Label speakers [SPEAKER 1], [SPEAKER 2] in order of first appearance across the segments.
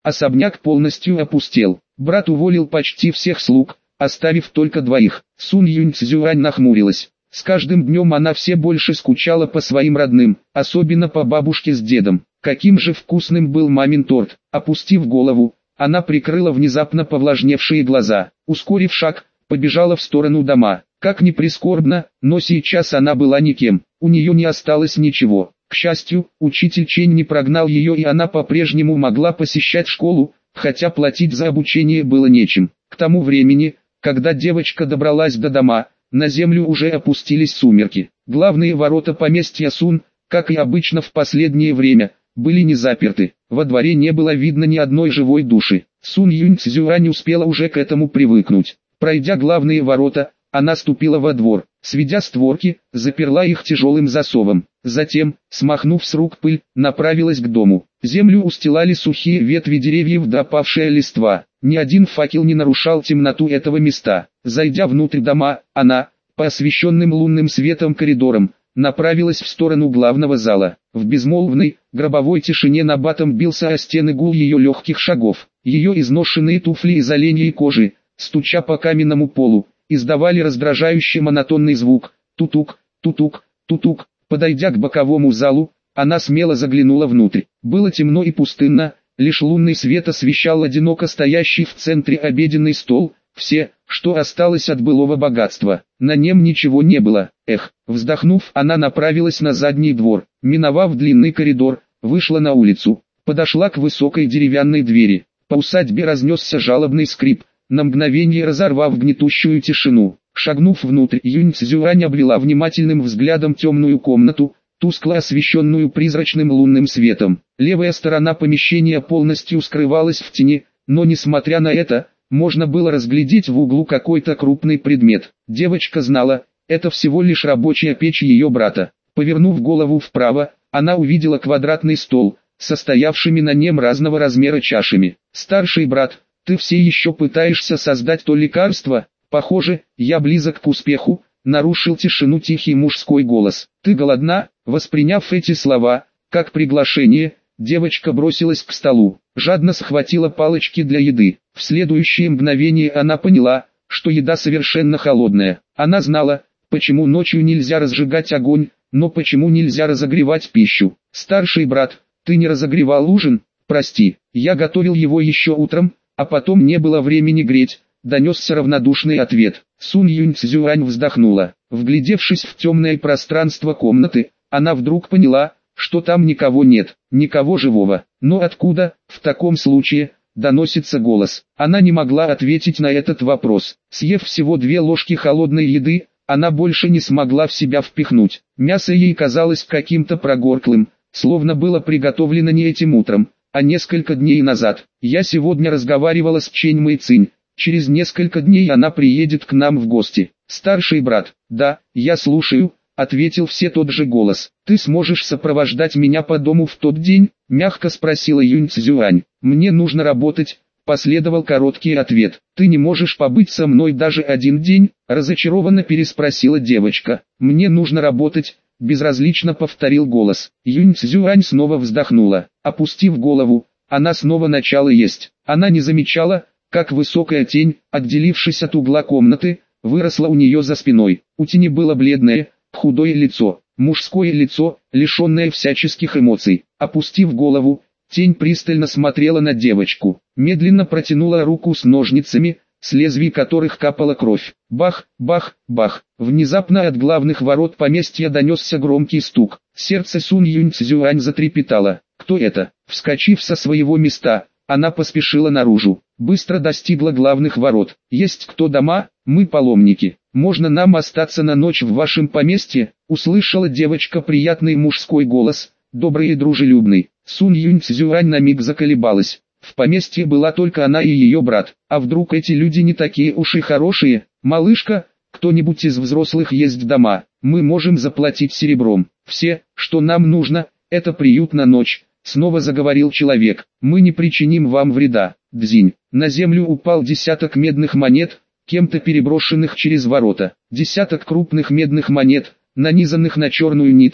[SPEAKER 1] Особняк полностью опустел. Брат уволил почти всех слуг, оставив только двоих. Сунь Юньцзюань нахмурилась. С каждым днем она все больше скучала по своим родным, особенно по бабушке с дедом. Каким же вкусным был мамин торт. Опустив голову, она прикрыла внезапно повлажневшие глаза. Ускорив шаг, побежала в сторону дома. Как ни прискорбно, но сейчас она была никем. У нее не осталось ничего. К счастью, учитель Чень не прогнал ее, и она по-прежнему могла посещать школу, хотя платить за обучение было нечем. К тому времени, когда девочка добралась до дома, на землю уже опустились сумерки. Главные ворота поместья Сун, как и обычно в последнее время, были не заперты. Во дворе не было видно ни одной живой души. Сунь Юньцзюань успела уже к этому привыкнуть. Пройдя главные ворота, она ступила во двор, сведя створки, заперла их тяжелым засовом. Затем, смахнув с рук пыль, направилась к дому. Землю устилали сухие ветви деревьев да опавшая листва. Ни один факел не нарушал темноту этого места. Зайдя внутрь дома, она, по освещенным лунным светом коридорам, направилась в сторону главного зала. В безмолвной, гробовой тишине набатом бился о стены гул ее легких шагов. Ее изношенные туфли из оленьей кожи, стуча по каменному полу, издавали раздражающий монотонный звук. Тутук, тутук, тутук. Подойдя к боковому залу, она смело заглянула внутрь. Было темно и пустынно, лишь лунный свет освещал одиноко стоящий в центре обеденный стол, все, что осталось от былого богатства. На нем ничего не было. Вздохнув, она направилась на задний двор. Миновав длинный коридор, вышла на улицу. Подошла к высокой деревянной двери. По усадьбе разнесся жалобный скрип, на мгновение разорвав гнетущую тишину. Шагнув внутрь, Юньцзюань обвела внимательным взглядом темную комнату, тускло освещенную призрачным лунным светом. Левая сторона помещения полностью скрывалась в тени, но несмотря на это, можно было разглядеть в углу какой-то крупный предмет. Девочка знала, это всего лишь рабочая печь ее брата. Повернув голову вправо, она увидела квадратный стол, состоявшими на нем разного размера чашами. «Старший брат, ты все еще пытаешься создать то лекарство? Похоже, я близок к успеху», — нарушил тишину тихий мужской голос. «Ты голодна?» Восприняв эти слова, как приглашение, девочка бросилась к столу, жадно схватила палочки для еды. В следующее мгновение она поняла, что еда совершенно холодная. Она знала, почему ночью нельзя разжигать огонь, но почему нельзя разогревать пищу. «Старший брат, ты не разогревал ужин? Прости, я готовил его еще утром, а потом не было времени греть», — донесся равнодушный ответ. Сунь Юньцзюань вздохнула. Вглядевшись в темное пространство комнаты, она вдруг поняла, что там никого нет, никого живого. Но откуда, в таком случае, доносится голос? Она не могла ответить на этот вопрос. Съев всего 2 ложки холодной еды, она больше не смогла в себя впихнуть. Мясо ей казалось каким-то прогорклым, словно было приготовлено не этим утром, а несколько дней назад. «Я сегодня разговаривала с Чэнь Мэйцинь. Через несколько дней она приедет к нам в гости». «Старший брат». «Да, я слушаю», — ответил все тот же голос. «Ты сможешь сопровождать меня по дому в тот день?» — мягко спросила Юньцзюань. «Мне нужно работать», — последовал короткий ответ. «Ты не можешь побыть со мной даже 1 день?» — разочарованно переспросила девочка. «Мне нужно работать», — безразлично повторил голос. Юньцзюань снова вздохнула. Опустив голову, она снова начала есть. Она не замечала, как высокая тень, отделившись от угла комнаты, выросла у нее за спиной. У тени было бледное, худое лицо, мужское лицо, лишенное всяческих эмоций. Опустив голову, тень пристально смотрела на девочку, медленно протянула руку с ножницами, с лезвий которых капала кровь. Бах, бах, бах. Внезапно от главных ворот поместья донесся громкий стук. Сердце Сунь Юньцзюань затрепетало. «Кто это?» Вскочив со своего места, она поспешила наружу. Быстро достигла главных ворот. «Есть кто дома? Мы паломники. Можно нам остаться на ночь в вашем поместье?» Услышала девочка приятный мужской голос, добрый и дружелюбный. Сунь Юньцзюань на миг заколебалась. В поместье была только она и ее брат. А вдруг эти люди не такие уж и хорошие? «Малышка, кто-нибудь из взрослых есть дома? Мы можем заплатить серебром. Все, что нам нужно, это приют на ночь», — снова заговорил человек. «Мы не причиним вам вреда». Дзинь. На землю упал десяток медных монет, кем-то переброшенных через ворота. Десяток крупных медных монет, нанизанных на черную нитку,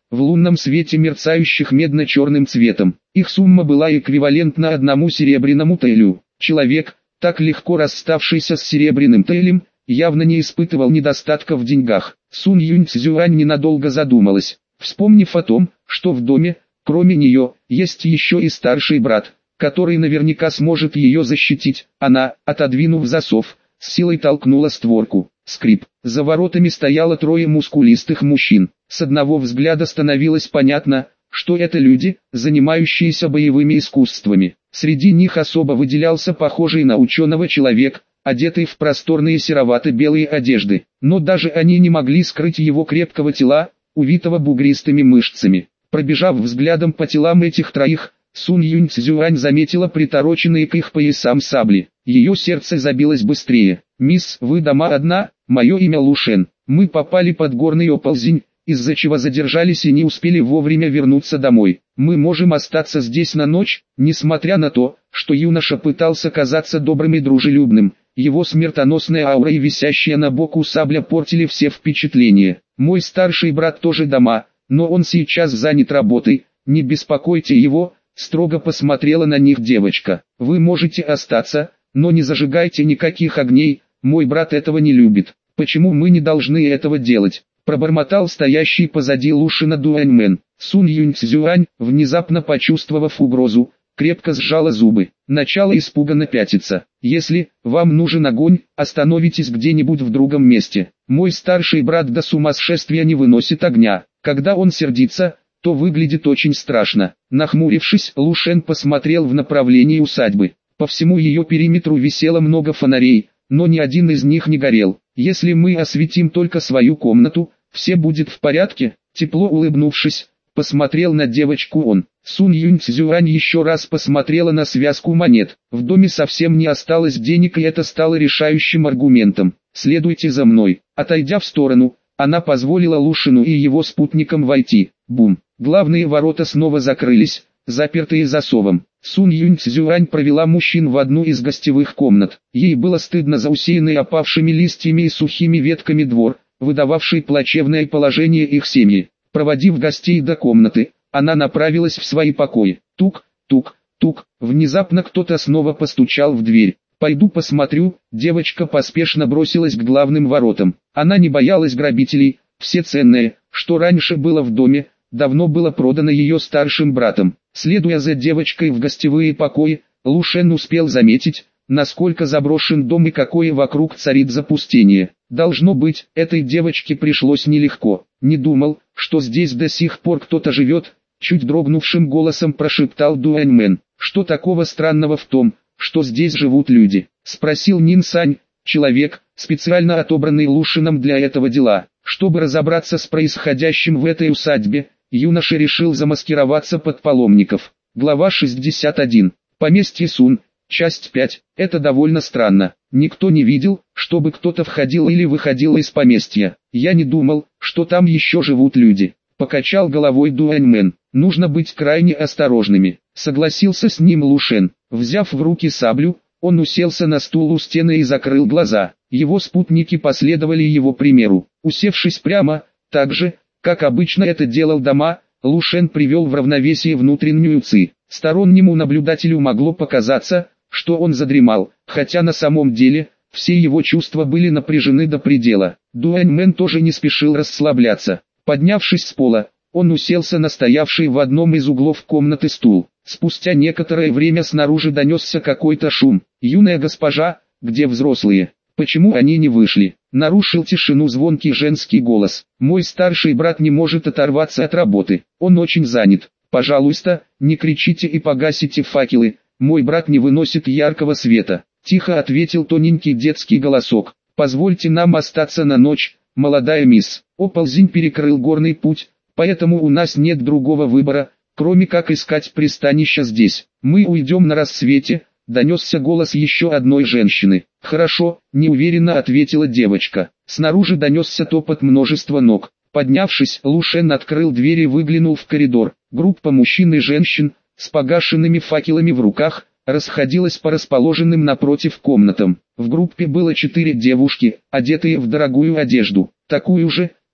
[SPEAKER 1] в лунном свете мерцающих медно-черным цветом. Их сумма была эквивалентна 1 серебряному тейлю. Человек, так легко расставшийся с серебряным тейлем, явно не испытывал недостатка в деньгах. Сунь Юньцзюань ненадолго задумалась, вспомнив о том, что в доме, кроме нее, есть еще и старший брат, который наверняка сможет ее защитить. Она, отодвинув засов, с силой толкнула створку. Скрип. За воротами стояло 3 мускулистых мужчин. С одного взгляда становилось понятно, что это люди, занимающиеся боевыми искусствами. Среди них особо выделялся похожий на ученого человек, одетый в просторные серовато-белые одежды. Но даже они не могли скрыть его крепкого тела, увитого бугристыми мышцами. Пробежав взглядом по телам этих троих, Сунь Юньцзюань заметила притороченные к их поясам сабли. Ее сердце забилось быстрее. «Мисс, вы дома одна? Мое имя Лушен. Мы попали под горный оползень, из-за чего задержались и не успели вовремя вернуться домой. Мы можем остаться здесь на ночь?» Несмотря на то, что юноша пытался казаться добрым и дружелюбным, его смертоносная аура и висящая на боку сабля портили все впечатления. «Мой старший брат тоже дома, но он сейчас занят работой, не беспокойте его», строго посмотрела на них девочка. «Вы можете остаться, но не зажигайте никаких огней, мой брат этого не любит». «Почему мы не должны этого делать?» пробормотал стоящий позади Лушина Дуаньмен. Сунь Юньцзюань, внезапно почувствовав угрозу, крепко сжала зубы. Начало испуганно пятиться. «Если вам нужен огонь, остановитесь где-нибудь в другом месте. Мой старший брат до сумасшествия не выносит огня. Когда он сердится, то выглядит очень страшно». Нахмурившись, Лушен посмотрел в направлении усадьбы. По всему ее периметру висело много фонарей, но ни один из них не горел. «Если мы осветим только свою комнату, все будет в порядке?» Тепло улыбнувшись, посмотрел на девочку он. Сунь Юньцзюань еще раз посмотрела на связку монет. В доме совсем не осталось денег, и это стало решающим аргументом. «Следуйте за мной». Отойдя в сторону, она позволила Лушину и его спутникам войти. Бум! Главные ворота снова закрылись, запертые засовом. Сунь Юньцзюань провела мужчин в одну из гостевых комнат. Ей было стыдно за усеянный опавшими листьями и сухими ветками двор, выдававший плачевное положение их семьи. Проводив гостей до комнаты, она направилась в свои покои. Тук, тук, тук. Внезапно кто-то снова постучал в дверь. «Пойду посмотрю». Девочка поспешно бросилась к главным воротам. Она не боялась грабителей. Все ценное, что раньше было в доме, давно было продано ее старшим братом. Следуя за девочкой в гостевые покои, Лушен успел заметить, насколько заброшен дом и какое вокруг царит запустение. Должно быть, этой девочке пришлось нелегко. «Не думал, что здесь до сих пор кто-то живет», чуть дрогнувшим голосом прошептал Дуаньмен. «Что такого странного в том, что здесь живут люди?» спросил Нинсань, человек, специально отобранный Лушином для этого дела. Чтобы разобраться с происходящим в этой усадьбе, юноша решил замаскироваться под паломников. Глава 61. Поместье Сун. Часть 5. Это довольно странно. Никто не видел, чтобы кто-то входил или выходил из поместья. Я не думал, что там еще живут люди. Покачал головой Дуаньмен. Нужно быть крайне осторожными. Согласился с ним Лушен. Взяв в руки саблю, он уселся на стул у стены и закрыл глаза. Его спутники последовали его примеру. Усевшись прямо, так же, как обычно это делал Дама, Лушен привел в равновесие внутреннюю ци. Стороннему наблюдателю могло показаться, что он задремал, хотя на самом деле, все его чувства были напряжены до предела. Дуаньмен тоже не спешил расслабляться. Поднявшись с пола, он уселся на стоявший в одном из углов комнаты стул. Спустя некоторое время снаружи донесся какой-то шум. «Юная госпожа, где взрослые? Почему они не вышли?» Нарушил тишину звонкий женский голос. «Мой старший брат не может оторваться от работы. Он очень занят. Пожалуйста, не кричите и погасите факелы. Мой брат не выносит яркого света», — тихо ответил тоненький детский голосок. «Позвольте нам остаться на ночь, молодая мисс. Оползень перекрыл горный путь, поэтому у нас нет другого выбора, кроме как искать пристанище здесь. Мы уйдем на рассвете», — донесся голос еще одной женщины. «Хорошо», — неуверенно ответила девочка. Снаружи донесся топот множества ног. Поднявшись, Лушен открыл дверь и выглянул в коридор. Группа мужчин и женщин, с погашенными факелами в руках, расходилась по расположенным напротив комнатам. В группе было 4 девушки, одетые в дорогую одежду, такую же,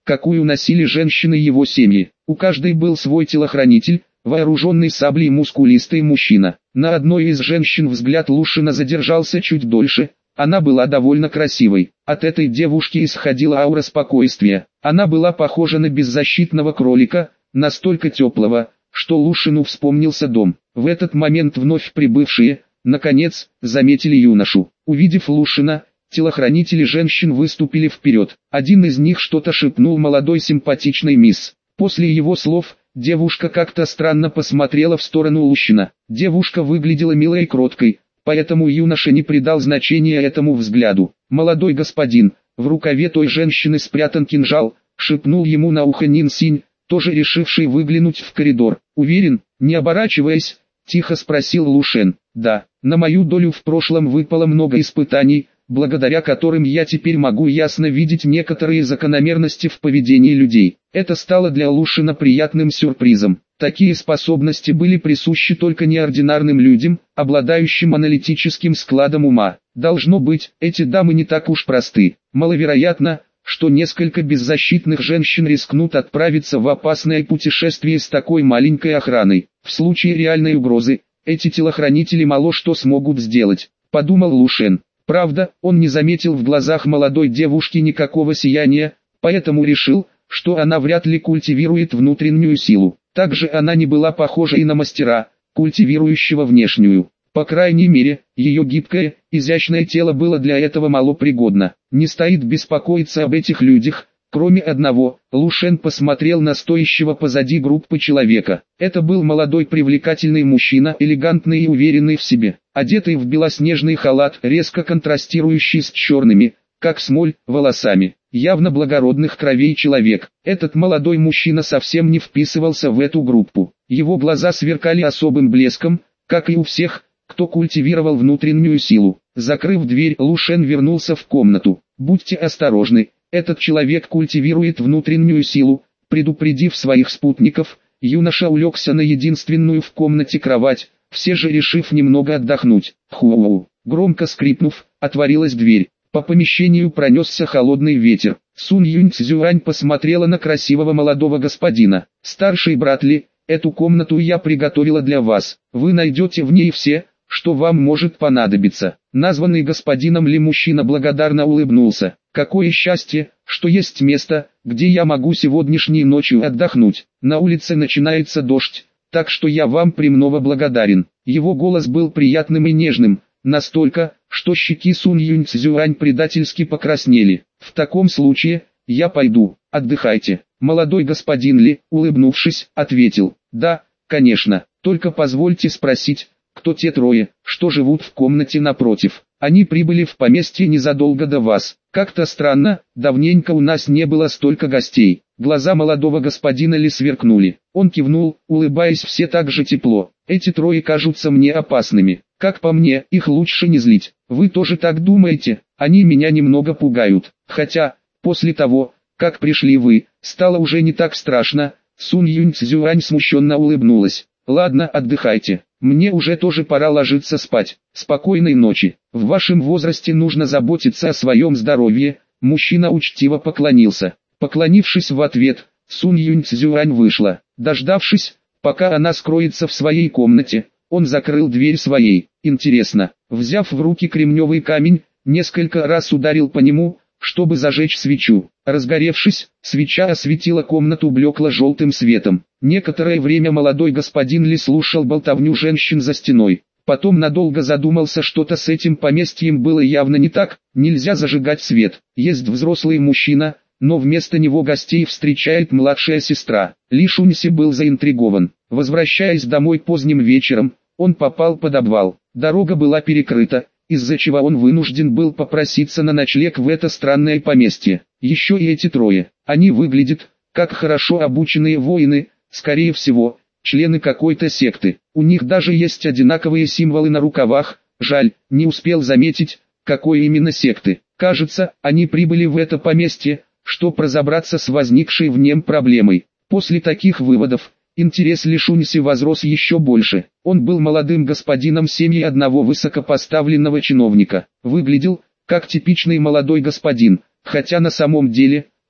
[SPEAKER 1] какую носили женщины его семьи. У каждой был свой телохранитель, вооруженный саблей мускулистый мужчина. На одной из женщин взгляд Лушина задержался чуть дольше. Она была довольно красивой. От этой девушки исходила аура спокойствия. Она была похожа на беззащитного кролика, настолько теплого, что Лушину вспомнился дом. В этот момент вновь прибывшие, наконец, заметили юношу. Увидев Лушина, телохранители женщин выступили вперед. Один из них что-то шепнул молодой симпатичной мисс. После его слов, девушка как-то странно посмотрела в сторону Лушина. Девушка выглядела милой и кроткой, поэтому юноша не придал значения этому взгляду. «Молодой господин, в рукаве той женщины спрятан кинжал», шепнул ему на ухо Нин Синь, тоже решивший выглянуть в коридор. «Уверен?» — не оборачиваясь, тихо спросил Лушен. «Да, на мою долю в прошлом выпало много испытаний, благодаря которым я теперь могу ясно видеть некоторые закономерности в поведении людей». Это стало для Лушина приятным сюрпризом. Такие способности были присущи только неординарным людям, обладающим аналитическим складом ума. Должно быть, эти дамы не так уж просты. Маловероятно, что несколько беззащитных женщин рискнут отправиться в опасное путешествие с такой маленькой охраной. В случае реальной угрозы, эти телохранители мало что смогут сделать, подумал Лушен. Правда, он не заметил в глазах молодой девушки никакого сияния, поэтому решил, что она вряд ли культивирует внутреннюю силу. Также она не была похожа и на мастера, культивирующего внешнюю. По крайней мере, ее гибкое, изящное тело было для этого малопригодно. Не стоит беспокоиться об этих людях. Кроме одного, Лушен посмотрел на стоящего позади группы человека. Это был молодой привлекательный мужчина, элегантный и уверенный в себе, одетый в белоснежный халат, резко контрастирующий с черными, как смоль, волосами. Явно благородных кровей человек. Этот молодой мужчина совсем не вписывался в эту группу. Его глаза сверкали особым блеском, как и у всех, кто культивировал внутреннюю силу. Закрыв дверь, Лушен вернулся в комнату. «Будьте осторожны, этот человек культивирует внутреннюю силу», предупредив своих спутников, юноша улегся на единственную в комнате кровать, все же решив немного отдохнуть. Ху-у-у. Громко скрипнув, отворилась дверь. По помещению пронесся холодный ветер. Сунь Юньцзюань посмотрела на красивого молодого господина. «Старший брат Ли, эту комнату я приготовила для вас. Вы найдете в ней все, что вам может понадобиться». Названный господином Ли мужчина благодарно улыбнулся. «Какое счастье, что есть место, где я могу сегодняшней ночью отдохнуть. На улице начинается дождь, так что я вам премного благодарен». Его голос был приятным и нежным, настолько, что щеки Сунь Юньцзюань предательски покраснели. «В таком случае, я пойду, отдыхайте». Молодой господин Ли, улыбнувшись, ответил: «Да, конечно, только позвольте спросить, кто те трое, что живут в комнате напротив? Они прибыли в поместье незадолго до вас. Как-то странно, давненько у нас не было столько гостей». Глаза молодого господина Ли сверкнули. Он кивнул, улыбаясь все так же тепло. «Эти трое кажутся мне опасными. Как по мне, их лучше не злить. Вы тоже так думаете? Они меня немного пугают. Хотя, после того, как пришли вы, стало уже не так страшно». Сунь Юньцзюань смущенно улыбнулась. «Ладно, отдыхайте. Мне уже тоже пора ложиться спать. Спокойной ночи. В вашем возрасте нужно заботиться о своем здоровье». Мужчина учтиво поклонился. Поклонившись в ответ, Сунь Юньцзюань вышла. Дождавшись, пока она скроется в своей комнате, он закрыл дверь своей. Интересно, взяв в руки кремневый камень, несколько раз ударил по нему, чтобы зажечь свечу. Разгоревшись, свеча осветила комнату блекло-желтым светом. Некоторое время молодой господин Ли слушал болтовню женщин за стеной. Потом надолго задумался, что-то с этим поместьем было явно не так. Нельзя зажигать свет. Есть взрослый мужчина, но вместо него гостей встречает младшая сестра. Ли Шуньси был заинтригован. Возвращаясь домой поздним вечером, он попал под обвал. Дорога была перекрыта, из-за чего он вынужден был попроситься на ночлег в это странное поместье. Еще и эти трое. Они выглядят, как хорошо обученные воины, скорее всего, члены какой-то секты. У них даже есть одинаковые символы на рукавах. Жаль, не успел заметить, какой именно секты. Кажется, они прибыли в это поместье, чтобы разобраться с возникшей в нем проблемой. После таких выводов, интерес Ли Шуньси возрос еще больше. Он был молодым господином семьи одного высокопоставленного чиновника. Выглядел, как типичный молодой господин, хотя на самом деле,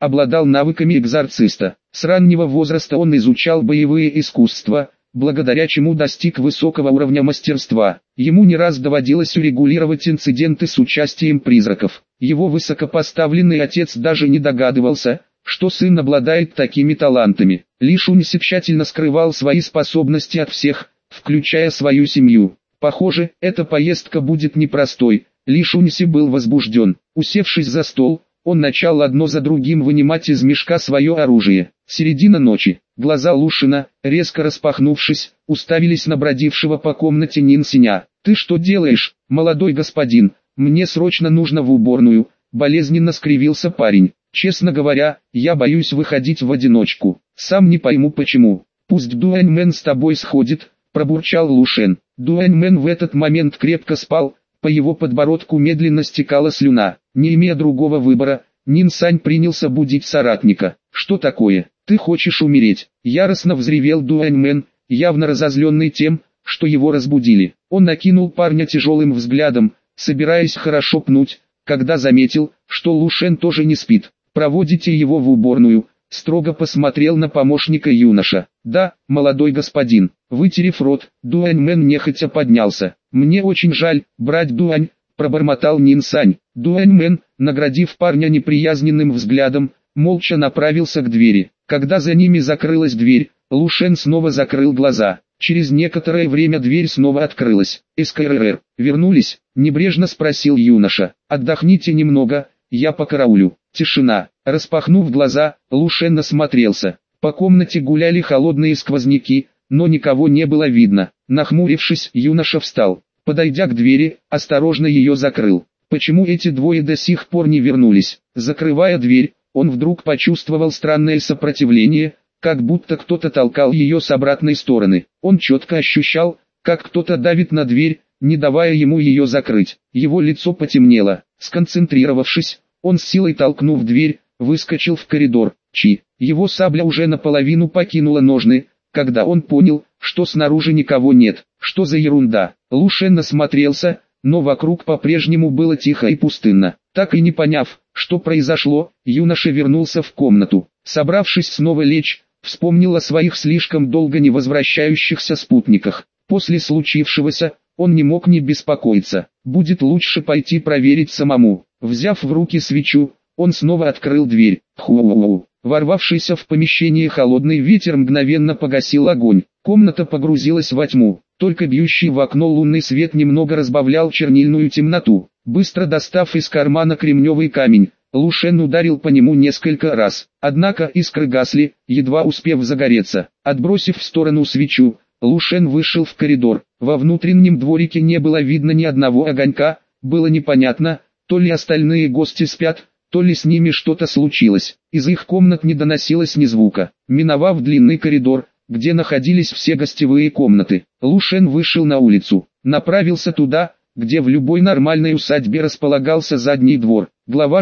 [SPEAKER 1] обладал навыками экзорциста. С раннего возраста он изучал боевые искусства, благодаря чему достиг высокого уровня мастерства. Ему не раз доводилось урегулировать инциденты с участием призраков. Его высокопоставленный отец даже не догадывался, что сын обладает такими талантами. Ли Шуньси тщательно скрывал свои способности от всех, включая свою семью. Похоже, эта поездка будет непростой. Ли Шуньси был возбужден. Усевшись за стол, он начал одно за другим вынимать из мешка свое оружие. Середина ночи. Глаза Лушина, резко распахнувшись, уставились на бродившего по комнате Нин Синя. «Ты что делаешь, молодой господин? Мне срочно нужно в уборную», — болезненно скривился парень. «Честно говоря, я боюсь выходить в одиночку. Сам не пойму почему. Пусть Дуэньмен с тобой сходит», — пробурчал Лушен. Дуэньмен в этот момент крепко спал, по его подбородку медленно стекала слюна. Не имея другого выбора, Нин Сань принялся будить соратника. «Что такое? Ты хочешь умереть?» — яростно взревел Дуэньмен, явно разозленный тем, что его разбудили. Он накинул парня тяжелым взглядом, собираясь хорошо пнуть, когда заметил, что Лушен тоже не спит. «Проводите его в уборную», — строго посмотрел на помощника юноша. «Да, молодой господин». Вытерев рот, Дуэньмен нехотя поднялся. «Мне очень жаль, брать Дуань», — пробормотал Нин Сань. Дуэньмен, наградив парня неприязненным взглядом, молча направился к двери. Когда за ними закрылась дверь, Лушен снова закрыл глаза. Через некоторое время дверь снова открылась. «СКРР, вернулись?» — небрежно спросил юноша. «Отдохните немного, я покараулю». Тишина. Распахнув глаза, Лушен осмотрелся. По комнате гуляли холодные сквозняки, но никого не было видно. Нахмурившись, юноша встал. Подойдя к двери, осторожно ее закрыл. Почему эти двое до сих пор не вернулись? Закрывая дверь, он вдруг почувствовал странное сопротивление, как будто кто-то толкал ее с обратной стороны. Он четко ощущал, как кто-то давит на дверь, не давая ему ее закрыть. Его лицо потемнело. Сконцентрировавшись, он с силой толкнув дверь, выскочил в коридор. Его сабля уже наполовину покинула ножны, когда он понял, что снаружи никого нет. Что за ерунда? Лушен осмотрелся, но вокруг по-прежнему было тихо и пустынно. Так и не поняв, что произошло, юноша вернулся в комнату. Собравшись снова лечь, вспомнил о своих слишком долго не возвращающихся спутниках. После случившегося, он не мог не беспокоиться. Будет лучше пойти проверить самому. Взяв в руки свечу, он снова открыл дверь. Ху-у-у. Ворвавшийся в помещение холодный ветер мгновенно погасил огонь. Комната погрузилась во тьму. Только бьющий в окно лунный свет немного разбавлял чернильную темноту. Быстро достав из кармана кремневый камень, Лушен ударил по нему несколько раз. Однако искры гасли, едва успев загореться. Отбросив в сторону свечу, Лушен вышел в коридор. Во внутреннем дворике не было видно ни одного огонька. Было непонятно, то ли остальные гости спят, то ли с ними что-то случилось. Из их комнат не доносилось ни звука. Миновав длинный коридор, где находились все гостевые комнаты, Лушен вышел на улицу. Направился туда, где в любой нормальной усадьбе располагался задний двор. Глава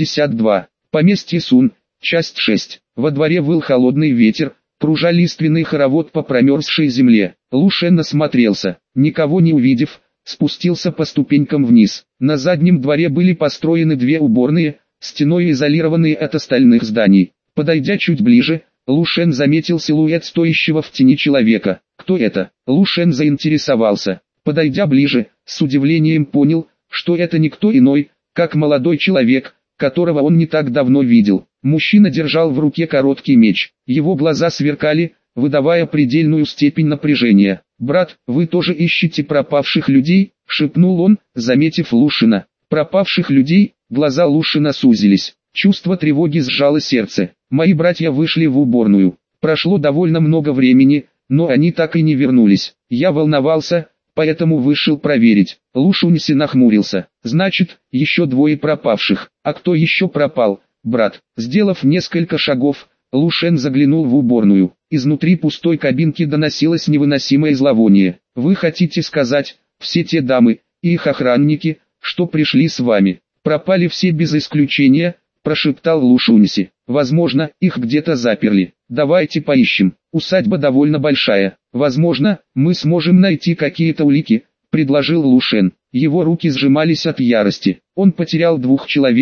[SPEAKER 1] 62. Поместье Сун. Часть 6. Во дворе выл холодный ветер, кружа лиственный хоровод по промерзшей земле. Лушен осмотрелся. Никого не увидев, спустился по ступенькам вниз. На заднем дворе были построены две уборные, стеной изолированные от остальных зданий. Подойдя чуть ближе, Лушен заметил силуэт стоящего в тени человека. Кто это? Лушен заинтересовался. Подойдя ближе, с удивлением понял, что это никто иной, как молодой человек, которого он не так давно видел. Мужчина держал в руке короткий меч. Его глаза сверкали, выдавая предельную степень напряжения. «Брат, вы тоже ищете пропавших людей?» — шепнул он, заметив Лушина. «Пропавших людей?» Глаза Лушина сузились. Чувство тревоги сжало сердце. «Мои братья вышли в уборную. Прошло довольно много времени, но они так и не вернулись. Я волновался, поэтому вышел проверить». Лушуньси нахмурился. «Значит, еще двое пропавших. А кто еще пропал, брат?» Сделав несколько шагов, Лушен заглянул в уборную. Изнутри пустой кабинки доносилось невыносимое зловоние. «Вы хотите сказать, все те дамы и их охранники, что пришли с вами, пропали все без исключения?» — прошептал Лушуньси. «Возможно, их где-то заперли. Давайте поищем. Усадьба довольно большая. Возможно, мы сможем найти какие-то улики», — предложил Лушен. Его руки сжимались от ярости. Он потерял двух человек,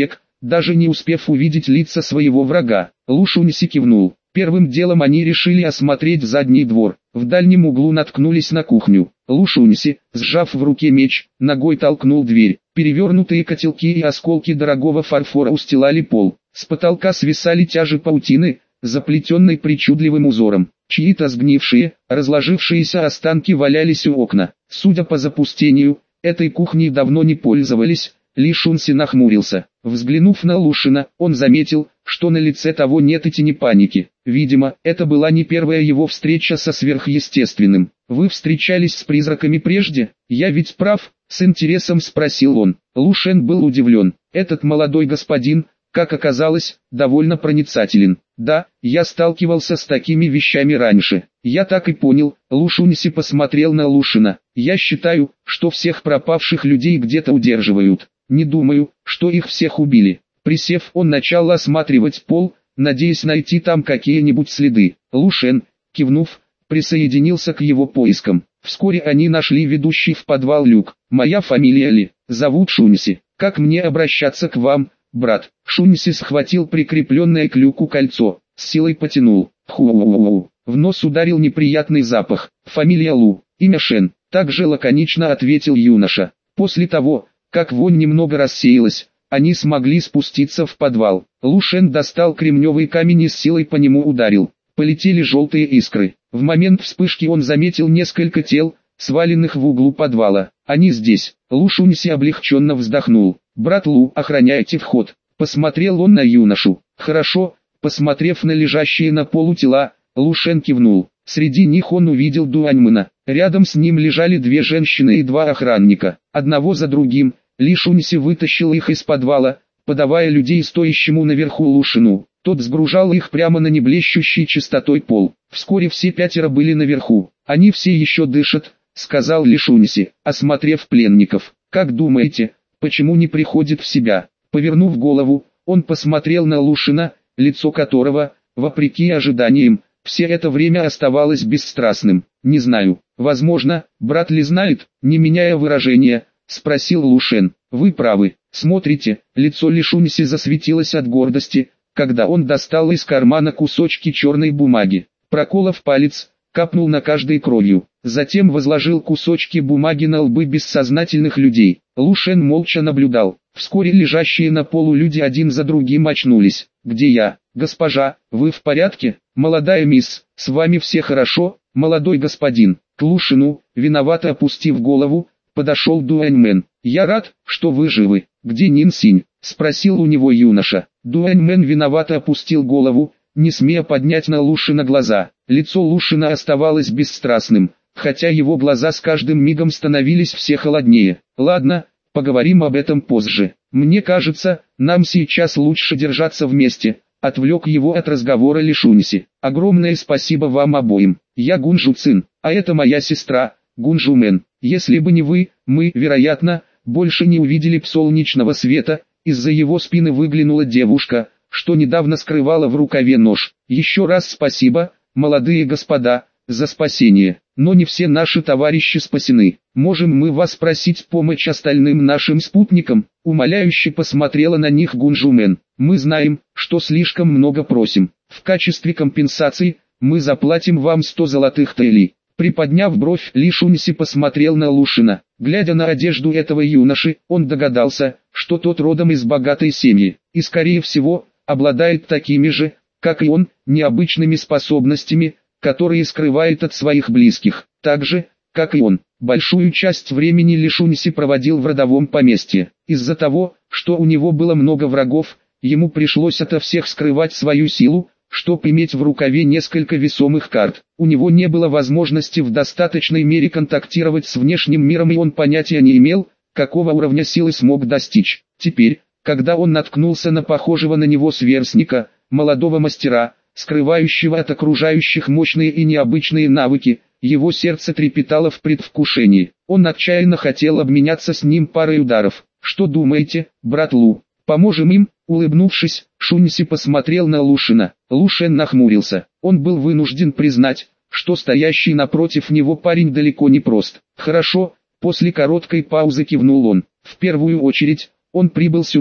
[SPEAKER 1] даже не успев увидеть лица своего врага. Лу Шуньси кивнул. Первым делом они решили осмотреть задний двор. В дальнем углу наткнулись на кухню. Лу Шуньси, сжав в руке меч, ногой толкнул дверь. Перевернутые котелки и осколки дорогого фарфора устилали пол. С потолка свисали тяжи паутины, заплетенной причудливым узором. Чьи-то сгнившие, разложившиеся останки валялись у окна. Судя по запустению, этой кухней давно не пользовались. Ли Шуньси нахмурился. Взглянув на Лушина, он заметил, что на лице того нет и тени паники. Видимо, это была не первая его встреча со сверхъестественным. «Вы встречались с призраками прежде? Я ведь прав?» — с интересом спросил он. Лу Шен был удивлен. Этот молодой господин, как оказалось, довольно проницателен. «Да, я сталкивался с такими вещами раньше. Я так и понял». Лу Шуньси посмотрел на Лушина. «Я считаю, что всех пропавших людей где-то удерживают. Не думаю, что их всех убили». Присев, он начал осматривать пол, надеясь найти там какие-нибудь следы. Лу Шен, кивнув, присоединился к его поискам. Вскоре они нашли ведущий в подвал люк. «Моя фамилия Ли, зовут Шуньси. Как мне обращаться к вам, брат?» Шуньси схватил прикрепленное к люку кольцо, с силой потянул. Ху-у-у-у. В нос ударил неприятный запах. «Фамилия Лу, имя Шен», — также лаконично ответил юноша. После того, как вонь немного рассеялась, они смогли спуститься в подвал. Лу Шен достал кремневый камень и с силой по нему ударил. Полетели желтые искры. В момент вспышки он заметил несколько тел, сваленных в углу подвала. «Они здесь». Лу Шуньси облегченно вздохнул. «Брат Лу, охраняйте вход». Посмотрел он на юношу. «Хорошо». Посмотрев на лежащие на полу тела, Лу Шен кивнул. Среди них он увидел Дуаньмена. Рядом с ним лежали две женщины и два охранника. Одного за другим, Ли Шуньси вытащил их из подвала, подавая людей стоящему наверху Лушину. Тот сгружал их прямо на неблещущий чистотой пол. Вскоре все пятеро были наверху. «Они все еще дышат», — сказал Ли Шуньси, осмотрев пленников. «Как думаете, почему не приходит в себя?» Повернув голову, он посмотрел на Лушина, лицо которого, вопреки ожиданиям, все это время оставалось бесстрастным. «Не знаю. Возможно, брат Ли знает», — не меняя выражения, спросил Лу Шен. «Вы правы. Смотрите». Лицо Ли Шуньси засветилось от гордости, когда он достал из кармана кусочки черной бумаги. Проколов палец, капнул на каждой кровью. Затем возложил кусочки бумаги на лбы бессознательных людей. Лу Шен молча наблюдал. Вскоре лежащие на полу люди один за другим очнулись. «Где я?» «Госпожа, вы в порядке?» «Молодая мисс, с вами все хорошо?» «Молодой господин». К Лу Шину, виновато опустив голову, подошел Дуаньмен. «Я рад, что вы живы. Где Нин Синь?» — спросил у него юноша. Дуаньмен виновато опустил голову, не смея поднять на Лушина глаза. Лицо Лушина оставалось бесстрастным, хотя его глаза с каждым мигом становились все холоднее. «Ладно, поговорим об этом позже. Мне кажется, нам сейчас лучше держаться вместе», — отвлек его от разговора Ли Шуньси. «Огромное спасибо вам обоим. Я Гунжу Цин, а это моя сестра, Гунжу Мэн. Если бы не вы, мы, вероятно, больше не увидели б солнечного света». Из-за его спины выглянула девушка, что недавно скрывала в рукаве нож. «Еще раз спасибо, молодые господа, за спасение. Но не все наши товарищи спасены. Можем мы вас просить помочь остальным нашим спутникам?» Умоляюще посмотрела на них Гунжу Мэн. «Мы знаем, что слишком много просим. В качестве компенсации, мы заплатим вам 100 золотых тэйлей». Приподняв бровь, Ли Шуньси посмотрел на Лушина. Глядя на одежду этого юноши, он догадался, что тот родом из богатой семьи, и скорее всего, обладает такими же, как и он, необычными способностями, которые скрывает от своих близких. Так же, как и он, большую часть времени Ли Шуньси проводил в родовом поместье. Из-за того, что у него было много врагов, ему пришлось ото всех скрывать свою силу, чтобы иметь в рукаве несколько весомых карт. У него не было возможности в достаточной мере контактировать с внешним миром, и он понятия не имел, какого уровня силы смог достичь. Теперь, когда он наткнулся на похожего на него сверстника, молодого мастера, скрывающего от окружающих мощные и необычные навыки, его сердце трепетало в предвкушении. Он отчаянно хотел обменяться с ним парой ударов. «Что думаете, брат Лу? Поможем им?» Улыбнувшись, Шуньси посмотрел на Лушина. Лу Шен нахмурился. Он был вынужден признать, что стоящий напротив него парень далеко не прост. «Хорошо», после короткой паузы кивнул он. «В первую очередь, он прибыл сюда,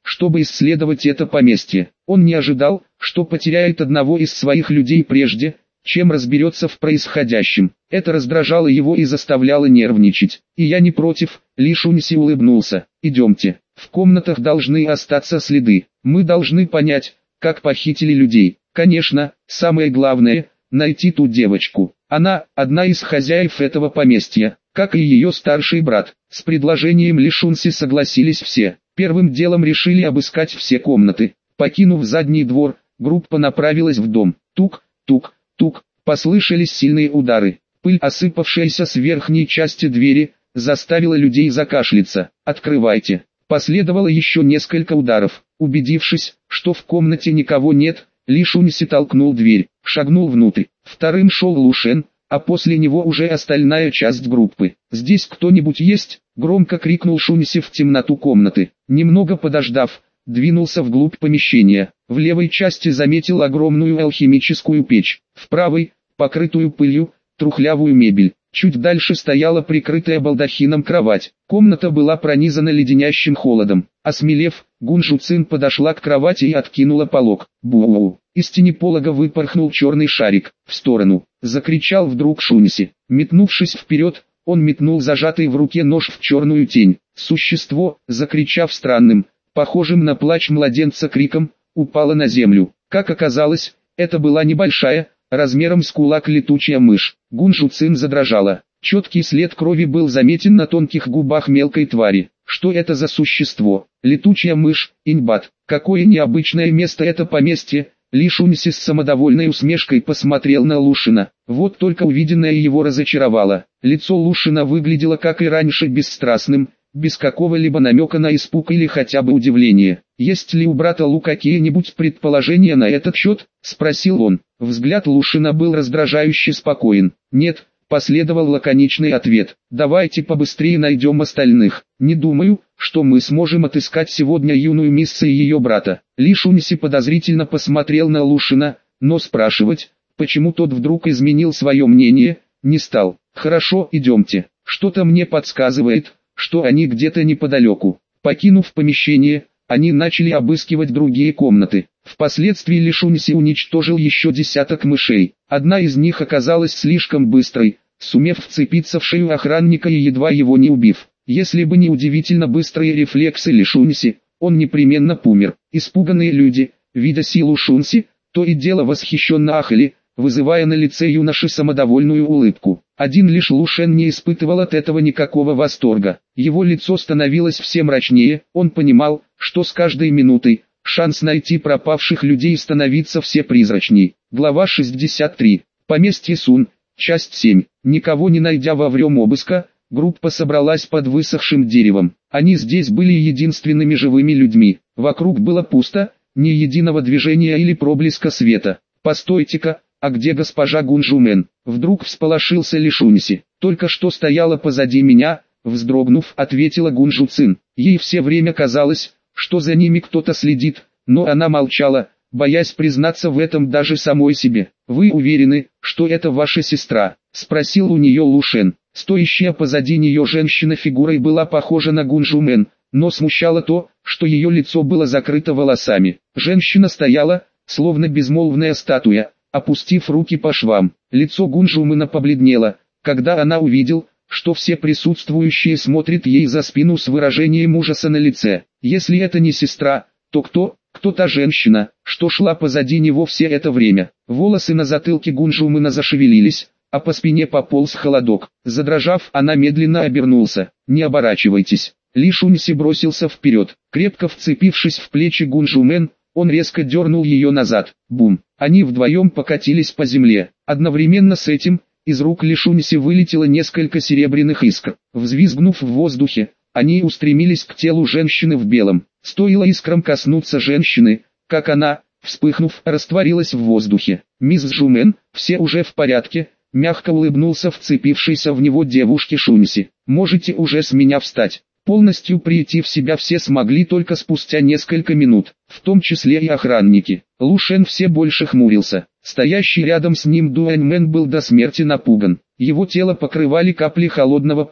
[SPEAKER 1] чтобы исследовать это поместье. Он не ожидал, что потеряет одного из своих людей прежде, чем разберется в происходящем. Это раздражало его и заставляло нервничать. «И я не против», — Ли Шуньси улыбнулся. «Идемте. В комнатах должны остаться следы. Мы должны понять, как похитили людей. Конечно, самое главное — найти ту девочку. Она — одна из хозяев этого поместья, как и ее старший брат». С предложением Ли Шуньси согласились все. Первым делом решили обыскать все комнаты. Покинув задний двор, группа направилась в дом. Тук, тук, тук, послышались сильные удары. Пыль, осыпавшаяся с верхней части двери, заставила людей закашляться. «Открывайте!» Последовало еще несколько ударов. Убедившись, что в комнате никого нет, Ли Шуньси толкнул дверь, шагнул внутрь. Вторым шел Лушен, а после него уже остальная часть группы. «Здесь кто-нибудь есть?» — громко крикнул Шуньси в темноту комнаты. Немного подождав, двинулся вглубь помещения. В левой части заметил огромную алхимическую печь. В правой — покрытую пылью, трухлявую мебель. Чуть дальше стояла прикрытая балдахином кровать. Комната была пронизана леденящим холодом. Осмелев, Гунжу Цин подошла к кровати и откинула полог. «Бу-у-у!» Из тени полога выпорхнул черный шарик. «В сторону!» — закричал вдруг Шуньси. Метнувшись вперед, он метнул зажатый в руке нож в черную тень. Существо, закричав странным, похожим на плач младенца криком, упало на землю. Как оказалось, это была небольшая, размером с кулак летучая мышь. Гунжу Цин задрожала. Четкий след крови был заметен на тонких губах мелкой твари. Что это за существо? Летучая мышь, иньбат. Какое необычное место это поместье. Ли Шуньси с самодовольной усмешкой посмотрел на Лушина. Вот только увиденное его разочаровало. Лицо Лушина выглядело как и раньше бесстрастным, без какого-либо намека на испуг или хотя бы удивление. «Есть ли у брата Лу какие-нибудь предположения на этот счет?» — спросил он. Взгляд Лушина был раздражающе спокоен. «Нет», — последовал лаконичный ответ. «Давайте побыстрее найдем остальных. Не думаю, что мы сможем отыскать сегодня юную мисс и ее брата». Ли Шуньси подозрительно посмотрел на Лушина, но спрашивать, почему тот вдруг изменил свое мнение, не стал. «Хорошо, идемте. Что-то мне подсказывает, что они где-то неподалеку». Покинув помещение, они начали обыскивать другие комнаты. Впоследствии Ли Шуньси уничтожил еще десяток мышей. Одна из них оказалась слишком быстрой, сумев вцепиться в шею охранника и едва его не убив. Если бы не удивительно быстрые рефлексы Ли Шуньси, он непременно помер. Испуганные люди, видя силу Шуньси, то и дело восхищенно ахали, вызывая на лице юноши самодовольную улыбку. Один лишь Лушен не испытывал от этого никакого восторга. Его лицо становилось все мрачнее, он понимал, что с каждой минутой шанс найти пропавших людей становится все призрачней. Глава 63. Поместье Сун, часть 7. Никого не найдя во время обыска, группа собралась под высохшим деревом. Они здесь были единственными живыми людьми. Вокруг было пусто, ни единого движения или проблеска света. «Постойте-ка, а где госпожа Гунжумен?» Вдруг всполошился Ли Шуньси. «Только что стояла позади меня», вздрогнув, ответила Гунжу Цин. Ей все время казалось, что за ними кто-то следит, но она молчала, боясь признаться в этом даже самой себе. «Вы уверены, что это ваша сестра?» — спросил у нее Лушен. Стоящая позади нее женщина фигурой была похожа на Гунжумен, но смущало то, что ее лицо было закрыто волосами. Женщина стояла, словно безмолвная статуя, опустив руки по швам. Лицо Гунжумена побледнело, когда она увидел, что все присутствующие смотрят ей за спину с выражением ужаса на лице. Если это не сестра, то кто та женщина, что шла позади него все это время? Волосы на затылке Гунжумена зашевелились, а по спине пополз холодок. Задрожав, она медленно обернулся. «Не оборачивайтесь». Ли Шуньси бросился вперед. Крепко вцепившись в плечи Гунжумен, он резко дернул ее назад. Бум! Они вдвоем покатились по земле. Одновременно с этим, из рук Ли Шуньси вылетело несколько серебряных искр. Взвизгнув в воздухе, они устремились к телу женщины в белом. Стоило искрам коснуться женщины, как она, вспыхнув, растворилась в воздухе. «Мисс Жумен, все уже в порядке», — мягко улыбнулся вцепившийся в него девушке Шуньси. «Можете уже с меня встать». Полностью прийти в себя все смогли только спустя несколько минут, в том числе и охранники. Лушен все больше хмурился. Стоящий рядом с ним Дуэньмен был до смерти напуган. Его тело покрывали капли холодного пота.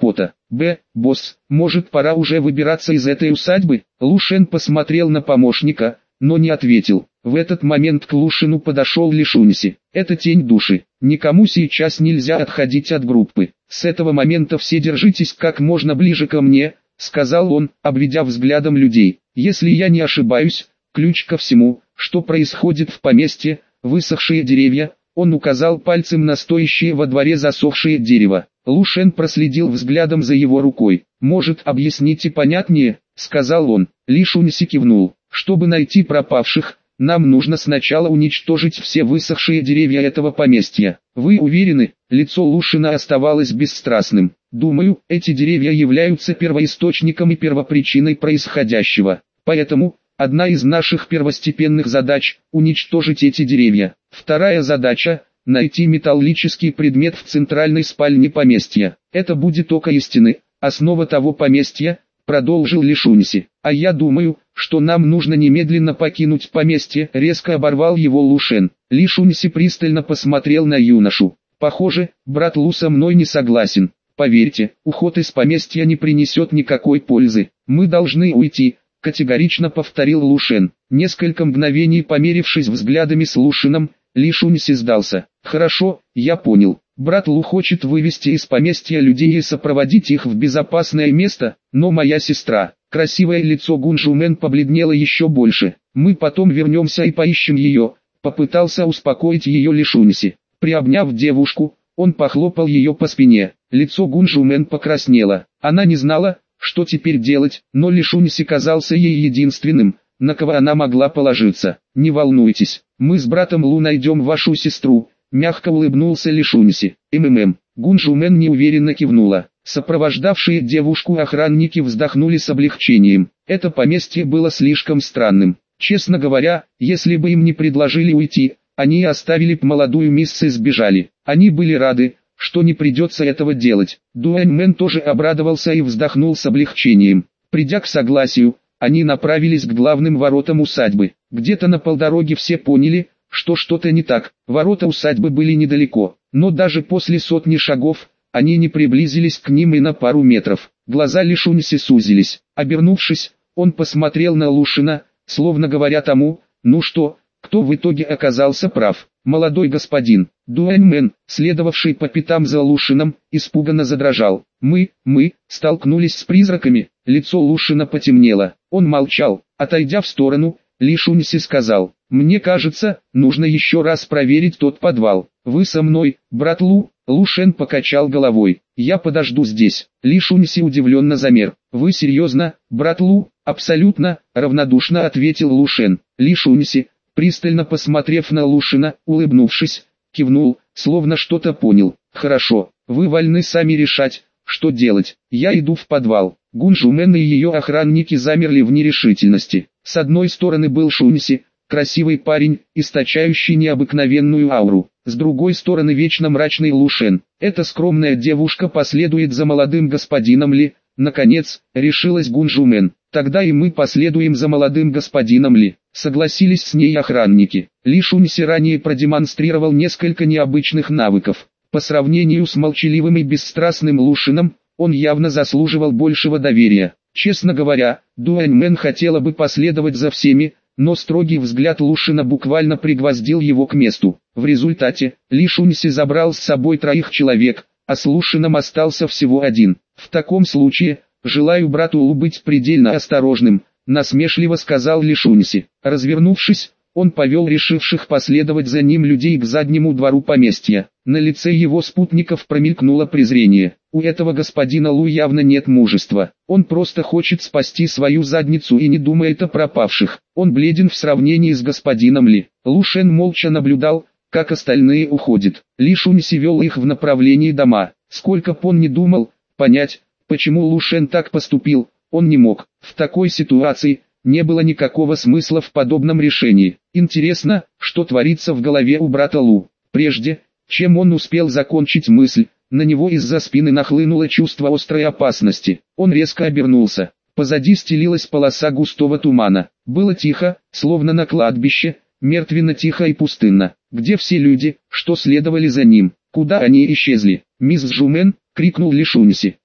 [SPEAKER 1] Босс, может пора уже выбираться из этой усадьбы? Лу Шен посмотрел на помощника, но не ответил. В этот момент к Лу Шену подошел Ли Шуньси. Это тень души. Никому сейчас нельзя отходить от группы. С этого момента все держитесь как можно ближе ко мне, сказал он, обведя взглядом людей. Если я не ошибаюсь, ключ ко всему, что происходит в поместье, высохшие деревья. Он указал пальцем на стоящее во дворе засохшее дерево. Лу Шен проследил взглядом за его рукой. «Может, объясните понятнее?» — сказал он. Ли Шуньси кивнул. «Чтобы найти пропавших, нам нужно сначала уничтожить все высохшие деревья этого поместья. Вы уверены?» Лицо Лу Шена оставалось бесстрастным. «Думаю, эти деревья являются первоисточником и первопричиной происходящего. Поэтому одна из наших первостепенных задач – уничтожить эти деревья. Вторая задача – найти металлический предмет в центральной спальне поместья. Это будет око истины, основа того поместья», – продолжил Ли Шуньси. «А я думаю, что нам нужно немедленно покинуть поместье», – резко оборвал его Лу Шен. Ли Шуньси пристально посмотрел на юношу. «Похоже, брат Лу со мной не согласен. Поверьте, уход из поместья не принесет никакой пользы. Мы должны уйти», — категорично повторил Лу Шен. Несколько мгновений померившись взглядами с Лу Шеном, Ли Шуньси сдался. «Хорошо, я понял. Брат Лу хочет вывести из поместья людей и сопроводить их в безопасное место, но моя сестра...» Красивое лицо Гунжумен побледнело еще больше. «Мы потом вернемся и поищем ее», — попытался успокоить ее Ли Шуньси. Приобняв девушку, он похлопал ее по спине. Лицо Гунжумен покраснело. Она не знала, что теперь делать, но Ли Шуньси казался ей единственным, на кого она могла положиться. «Не волнуйтесь, мы с братом Лу найдем вашу сестру», — мягко улыбнулся Ли Шуньси. Гунжумен неуверенно кивнула. Сопровождавшие девушку охранники вздохнули с облегчением. Это поместье было слишком странным. Честно говоря, если бы им не предложили уйти, они оставили б молодую мисс и сбежали. Они были рады, что не придется этого делать. Дуэньмен тоже обрадовался и вздохнул с облегчением. Придя к согласию, они направились к главным воротам усадьбы. Где-то на полдороге все поняли, что что-то не так. Ворота усадьбы были недалеко, но даже после сотни шагов, они не приблизились к ним и на пару метров. Глаза Ли Шуньси сузились. Обернувшись, он посмотрел на Лу Шена, словно говоря тому: «Ну что, кто в итоге оказался прав?» «Молодой господин». Дуэньмен, следовавший по пятам за Лу Шеном, испуганно задрожал. Мы столкнулись с призраками». Лицо Лу Шена потемнело. Он молчал. Отойдя в сторону, Ли Шуньси сказал: «Мне кажется, нужно еще раз проверить тот подвал. Вы со мной, брат Лу?» Лу Шен покачал головой. «Я подожду здесь». Ли Шуньси удивленно замер. «Вы серьезно, брат Лу?» «Абсолютно», равнодушно ответил Лу Шен. Ли Шуньси, пристально посмотрев на Лу Шена, улыбнувшись, кивнул, словно что-то понял. «Хорошо, вы вольны сами решать, что делать. Я иду в подвал». Гунжумен и ее охранники замерли в нерешительности. С одной стороны был Шуньси, красивый парень, источающий необыкновенную ауру. С другой стороны вечно мрачный Лу Шен. Эта скромная девушка последует за молодым господином Ли. Наконец, решилась Гунжумен. «Тогда и мы последуем за молодым господином Ли», — согласились с ней охранники. Ли Шуньси ранее продемонстрировал несколько необычных навыков. По сравнению с молчаливым и бесстрастным Лу Шеном, он явно заслуживал большего доверия. Честно говоря, Дуэньмен хотела бы последовать за всеми, но строгий взгляд Лу Шена буквально пригвоздил его к месту. В результате, Ли Шуньси забрал с собой 3 человек, а с Лу Шеном остался всего 1. «В таком случае, желаю брату Лу быть предельно осторожным», — насмешливо сказал Ли Шуньси. Развернувшись, он повел решивших последовать за ним людей к заднему двору поместья. На лице его спутников промелькнуло презрение. У этого господина Лу явно нет мужества. Он просто хочет спасти свою задницу и не думает о пропавших. Он бледен в сравнении с господином Ли. Лу Шен молча наблюдал, как остальные уходят. Ли Шуньси вел их в направлении дома. Сколько б он ни думал, понять, почему Лу Шен так поступил, он не мог. В такой ситуации не было никакого смысла в подобном решении. Интересно, что творится в голове у брата Лу. Прежде, чем он успел закончить мысль, на него из-за спины нахлынуло чувство острой опасности. Он резко обернулся. Позади стелилась полоса густого тумана. Было тихо, словно на кладбище, мертвенно тихо и пустынно. Где все люди, что следовали за ним? Куда они исчезли? «Мисс Жумен!» — крикнул Ли Шуньси.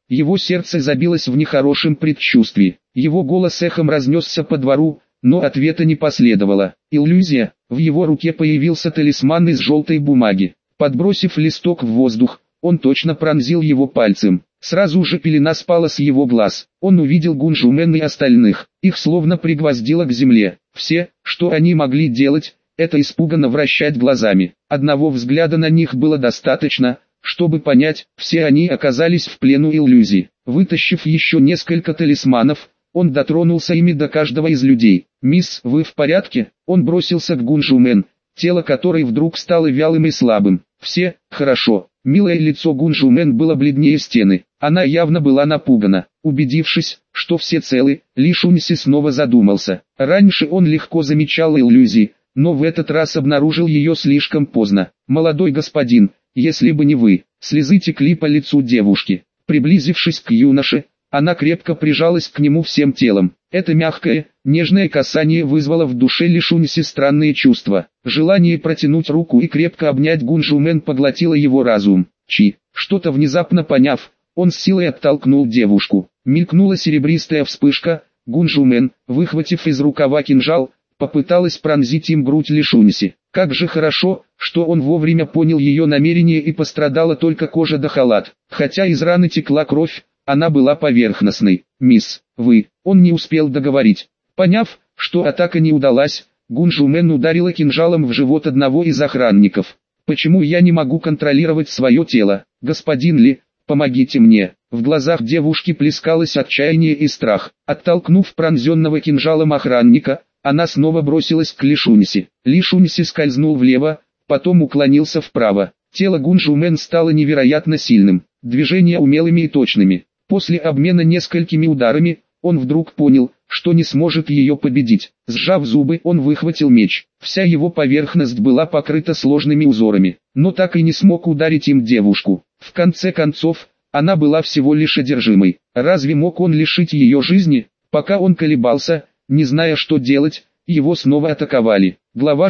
[SPEAKER 1] Его сердце забилось в нехорошем предчувствии. Его голос эхом разнесся по двору, но ответа не последовало. Иллюзия. В его руке появился талисман из желтой бумаги. Подбросив листок в воздух, он точно пронзил его пальцем. Сразу же пелена спала с его глаз. Он увидел Гунжумен и остальных. Их словно пригвоздило к земле. Все, что они могли делать, это испуганно вращать глазами. Одного взгляда на них было достаточно, чтобы понять, все они оказались в плену иллюзий. Вытащив еще несколько талисманов, он дотронулся ими до каждого из людей. «Мисс, вы в порядке?» Он бросился к Гунжумен, тело которой вдруг стало вялым и слабым. «Все, хорошо». Милое лицо Гунжумен было бледнее стены. Она явно была напугана. Убедившись, что все целы, Ли Шуньси снова задумался. Раньше он легко замечал иллюзии, но в этот раз обнаружил ее слишком поздно. «Молодой господин, если бы не вы». Слезы текли по лицу девушки. Приблизившись к юноше, она крепко прижалась к нему всем телом. Это мягкое, нежное касание вызвало в душе Ли Шуньси странные чувства. Желание протянуть руку и крепко обнять Гунжумен поглотило его разум. Что-то внезапно поняв, он с силой оттолкнул девушку. Мелькнула серебристая вспышка. Гунжумен, выхватив из рукава кинжал, попыталась пронзить им грудь Ли Шуньси. Как же хорошо, что он вовремя понял ее намерение и пострадала только кожа да халат. Хотя из раны текла кровь, она была поверхностной. «Мисс, вы...» Он не успел договорить. Поняв, что атака не удалась, Гунжумен ударила кинжалом в живот одного из охранников. «Почему я не могу контролировать свое тело? Господин Ли, помогите мне!» В глазах девушки плескалось отчаяние и страх. Оттолкнув пронзенного кинжалом охранника, она снова бросилась к Ли Шуньси. Ли Шуньси скользнул влево, потом уклонился вправо. Тело Гунжумен стало невероятно сильным, движения умелыми и точными. После обмена несколькими ударами, он вдруг понял, что не сможет ее победить. Сжав зубы, он выхватил меч. Вся его поверхность была покрыта сложными узорами, но так и не смог ударить им девушку. В конце концов, она была всего лишь одержимой. Разве мог он лишить ее жизни? Пока он колебался, не зная, что делать, его снова атаковали. Глава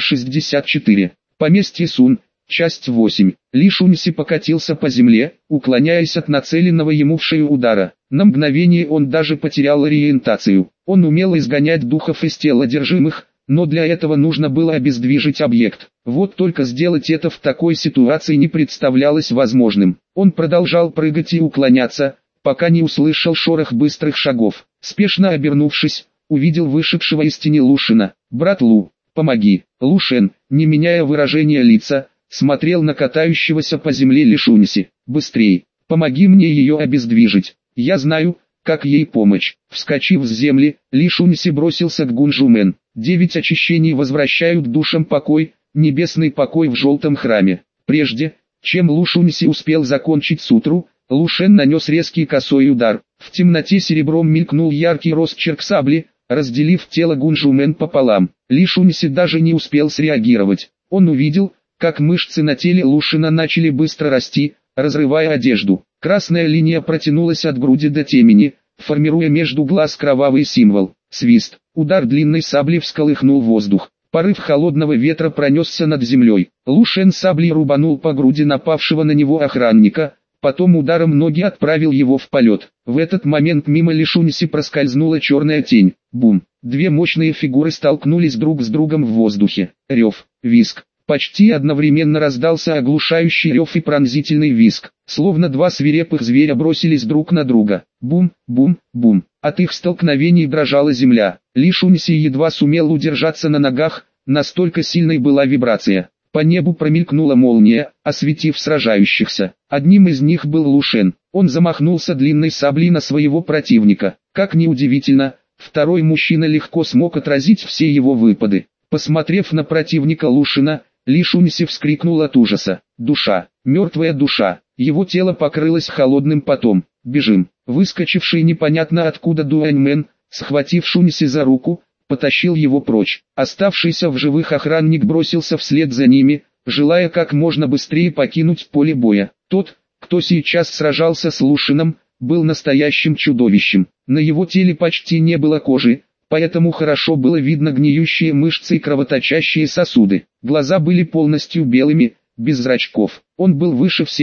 [SPEAKER 1] 64. Поместье Сун. Часть 8. Ли Шуньси покатился по земле, уклоняясь от нацеленного ему в шею удара. На мгновение он даже потерял ориентацию. Он умел изгонять духов из тел одержимых, но для этого нужно было обездвижить объект. Вот только сделать это в такой ситуации не представлялось возможным. Он продолжал прыгать и уклоняться, пока не услышал шорох быстрых шагов. Спешно обернувшись, увидел вышедшего из тени Лушина. «Брат Лу, помоги!» Лушен, не меняя выражения лица, смотрел на катающегося по земле Ли Шуньси. «Быстрей! Помоги мне ее обездвижить! Я знаю, как ей помочь!» Вскочив с земли, Ли Шуньси бросился к Гунжумен. 9 очищений возвращают душам покой, небесный покой в желтом храме. Прежде, чем Лу Шуньси успел закончить сутру, Лушен нанес резкий косой удар. В темноте серебром мелькнул яркий росчерк сабли, разделив тело Гунжумен пополам. Ли Шуньси даже не успел среагировать. Он увидел, как мышцы на теле Лушина начали быстро расти, разрывая одежду. Красная линия протянулась от груди до темени, формируя между глаз кровавый символ. Свист. Удар длинной сабли всколыхнул воздух. Порыв холодного ветра пронесся над землей. Лушен саблей рубанул по груди напавшего на него охранника, потом ударом ноги отправил его в полет. В этот момент мимо Ли Шуньси проскользнула черная тень. Бум. Две мощные фигуры столкнулись друг с другом в воздухе. Рев, визг. Почти одновременно раздался оглушающий рев и пронзительный визг, словно два свирепых зверя бросились друг на друга. Бум, бум, бум. От их столкновений дрожала земля. Ли Шуньси едва сумел удержаться на ногах, настолько сильной была вибрация. По небу промелькнула молния, осветив сражающихся. Одним из них был Лушен. Он замахнулся длинной саблей на своего противника. Как ни удивительно, второй мужчина легко смог отразить все его выпады. Посмотрев на противника Лушина, Ли Шуньси вскрикнул от ужаса. Душа, мертвая душа. Его тело покрылось холодным потом. Бежим. Выскочивший непонятно откуда Дуаньмен, схватив Шуньси за руку, потащил его прочь. Оставшийся в живых охранник бросился вслед за ними, желая как можно быстрее покинуть поле боя. Тот, кто сейчас сражался с Лушином, был настоящим чудовищем. На его теле почти не было кожи, поэтому хорошо было видно гниющие мышцы и кровоточащие сосуды. Глаза были полностью белыми, без зрачков. Он был выше всех,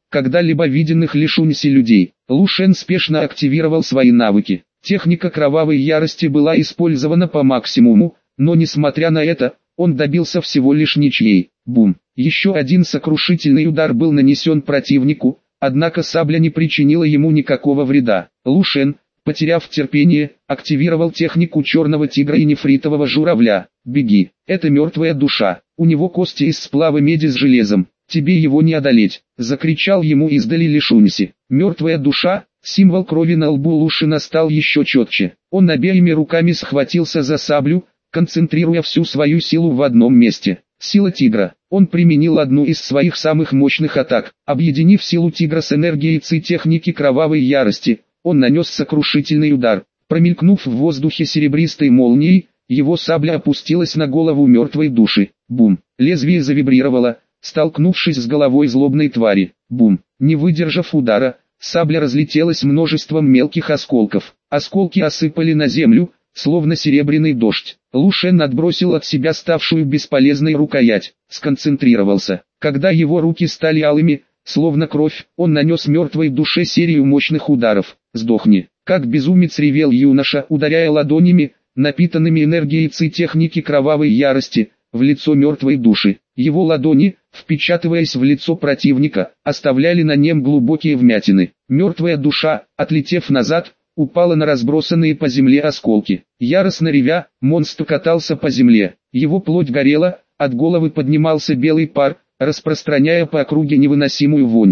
[SPEAKER 1] когда-либо виденных Лишуньси людей. Лу Шен спешно активировал свои навыки. Техника кровавой ярости была использована по максимуму, но несмотря на это, он добился всего лишь ничьей. Бум! Еще один сокрушительный удар был нанесен противнику, однако сабля не причинила ему никакого вреда. Лу Шен, потеряв терпение, активировал технику черного тигра и нефритового журавля. «Беги, это мертвая душа, у него кости из сплава меди с железом, тебе его не одолеть», — закричал ему издали Лишуньси. Мертвая душа, символ крови на лбу Лу Шена стал еще четче. Он обеими руками схватился за саблю, концентрируя всю свою силу в одном месте. Сила тигра. Он применил одну из своих самых мощных атак. Объединив силу тигра с энергией ци техники кровавой ярости, он нанес сокрушительный удар. Промелькнув в воздухе серебристой молнией, его сабля опустилась на голову мертвой души. Бум! Лезвие завибрировало, столкнувшись с головой злобной твари. Бум! Не выдержав удара, сабля разлетелась множеством мелких осколков. Осколки осыпали на землю, словно серебряный дождь. Лу Шен отбросил от себя ставшую бесполезной рукоять, сконцентрировался. Когда его руки стали алыми, словно кровь, он нанес мертвой душе серию мощных ударов. «Сдохни!» Как безумец ревел юноша, ударяя ладонями, напитанными энергией ци техники кровавой ярости, в лицо мертвой души. Его ладони, впечатываясь в лицо противника, оставляли на нем глубокие вмятины. Мертвая душа, отлетев назад, упала на разбросанные по земле осколки. Яростно ревя, монстр катался по земле. Его плоть горела, от головы поднимался белый пар, распространяя по округе невыносимую вонь.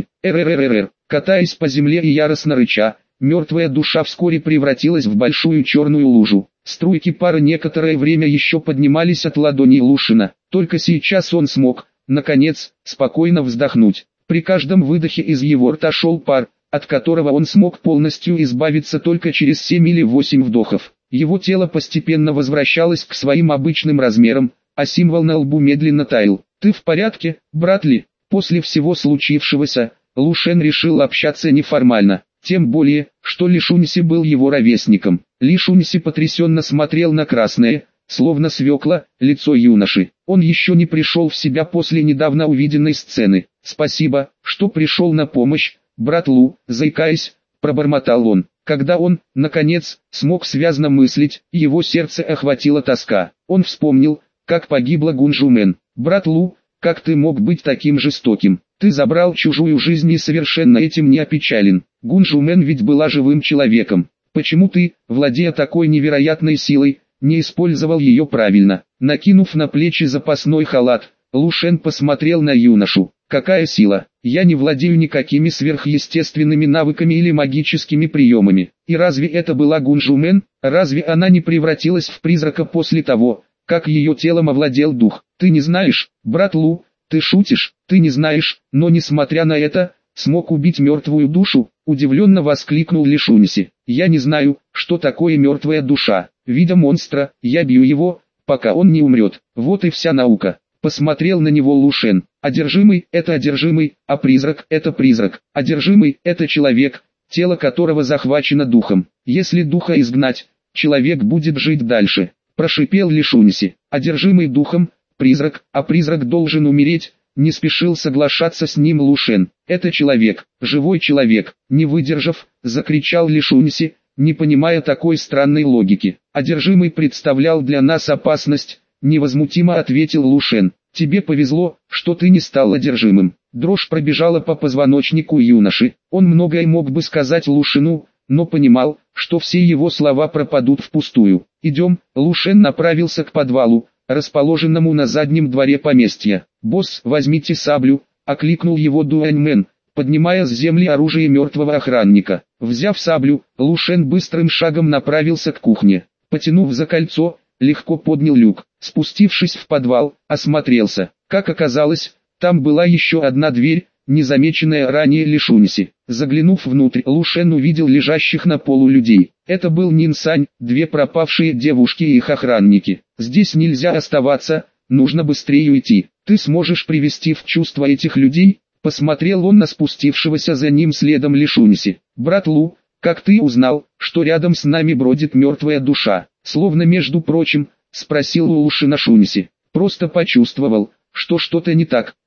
[SPEAKER 1] Катаясь по земле и яростно рыча, мертвая душа вскоре превратилась в большую черную лужу. Струйки пара некоторое время еще поднимались от ладоней Лу Шена. Только сейчас он смог, наконец, спокойно вздохнуть. При каждом выдохе из его рта шел пар, от которого он смог полностью избавиться только через 7 или 8 вдохов. Его тело постепенно возвращалось к своим обычным размерам, а символ на лбу медленно таял. «Ты в порядке, брат Ли?» После всего случившегося, Лу Шен решил общаться неформально, тем более, что Лишуньси был его ровесником. Лишуньси потрясенно смотрел на красное, словно свекла, лицо юноши. Он еще не пришел в себя после недавно увиденной сцены. «Спасибо, что пришел на помощь, брат Лу», заикаясь, пробормотал он. Когда он, наконец, смог связно мыслить, его сердце охватила тоска. Он вспомнил, как погибла Гунжумен. «Брат Лу, как ты мог быть таким жестоким? Ты забрал чужую жизнь и совершенно этим не опечален. Гунжумен ведь была живым человеком. Почему ты, владея такой невероятной силой, не использовал ее правильно?» Накинув на плечи запасной халат, Лу Шен посмотрел на юношу. «Какая сила? Я не владею никакими сверхъестественными навыками или магическими приемами. И разве это была Гунжумен? Разве она не превратилась в призрака после того, как ее телом овладел дух? Ты не знаешь, брат Лу, ты шутишь, ты не знаешь, но несмотря на это, смог убить мертвую душу?» Удивленно воскликнул Лишуньси. «Я не знаю, что такое мертвая душа. Видя монстра, я бью его, пока он не умрет. Вот и вся наука». Посмотрел на него Лу Шен. «Одержимый – это одержимый, а призрак – это призрак. Одержимый – это человек, тело которого захвачено духом. Если духа изгнать, человек будет жить дальше», – прошипел Лишуньси. «Одержимый духом – призрак, а призрак должен умереть», – не спешил соглашаться с ним Лу Шен. «Это человек, живой человек», – не выдержав, закричал Лишуньси, не понимая такой странной логики. «Одержимый представлял для нас опасность», — невозмутимо ответил Лу Шен. «Тебе повезло, что ты не стал одержимым». Дрожь пробежала по позвоночнику юноши. Он многое мог бы сказать Лу Шену, но понимал, что все его слова пропадут впустую. «Идем». Лу Шен направился к подвалу, расположенному на заднем дворе поместья. «Босс, возьмите саблю», — окликнул его Дуаньмен, поднимая с земли оружие мертвого охранника. Взяв саблю, Лу Шен быстрым шагом направился к кухне. Потянув за кольцо, легко поднял люк. Спустившись в подвал, осмотрелся. Как оказалось, там была еще одна дверь, незамеченная ранее Лишуньси. Заглянув внутрь, Лу Шен увидел лежащих на полу людей. Это был Нин Сань, две пропавшие девушки и их охранники. «Здесь нельзя оставаться, нужно быстрее уйти. Ты сможешь привести в чувство этих людей?» Посмотрел он на спустившегося за ним следом Лишуньси. «Брат Лу, как ты узнал, что рядом с нами бродит мертвая душа?» Словно между прочим, спросил у Лу Шена Шуньси. «Просто почувствовал, что что-то не так»,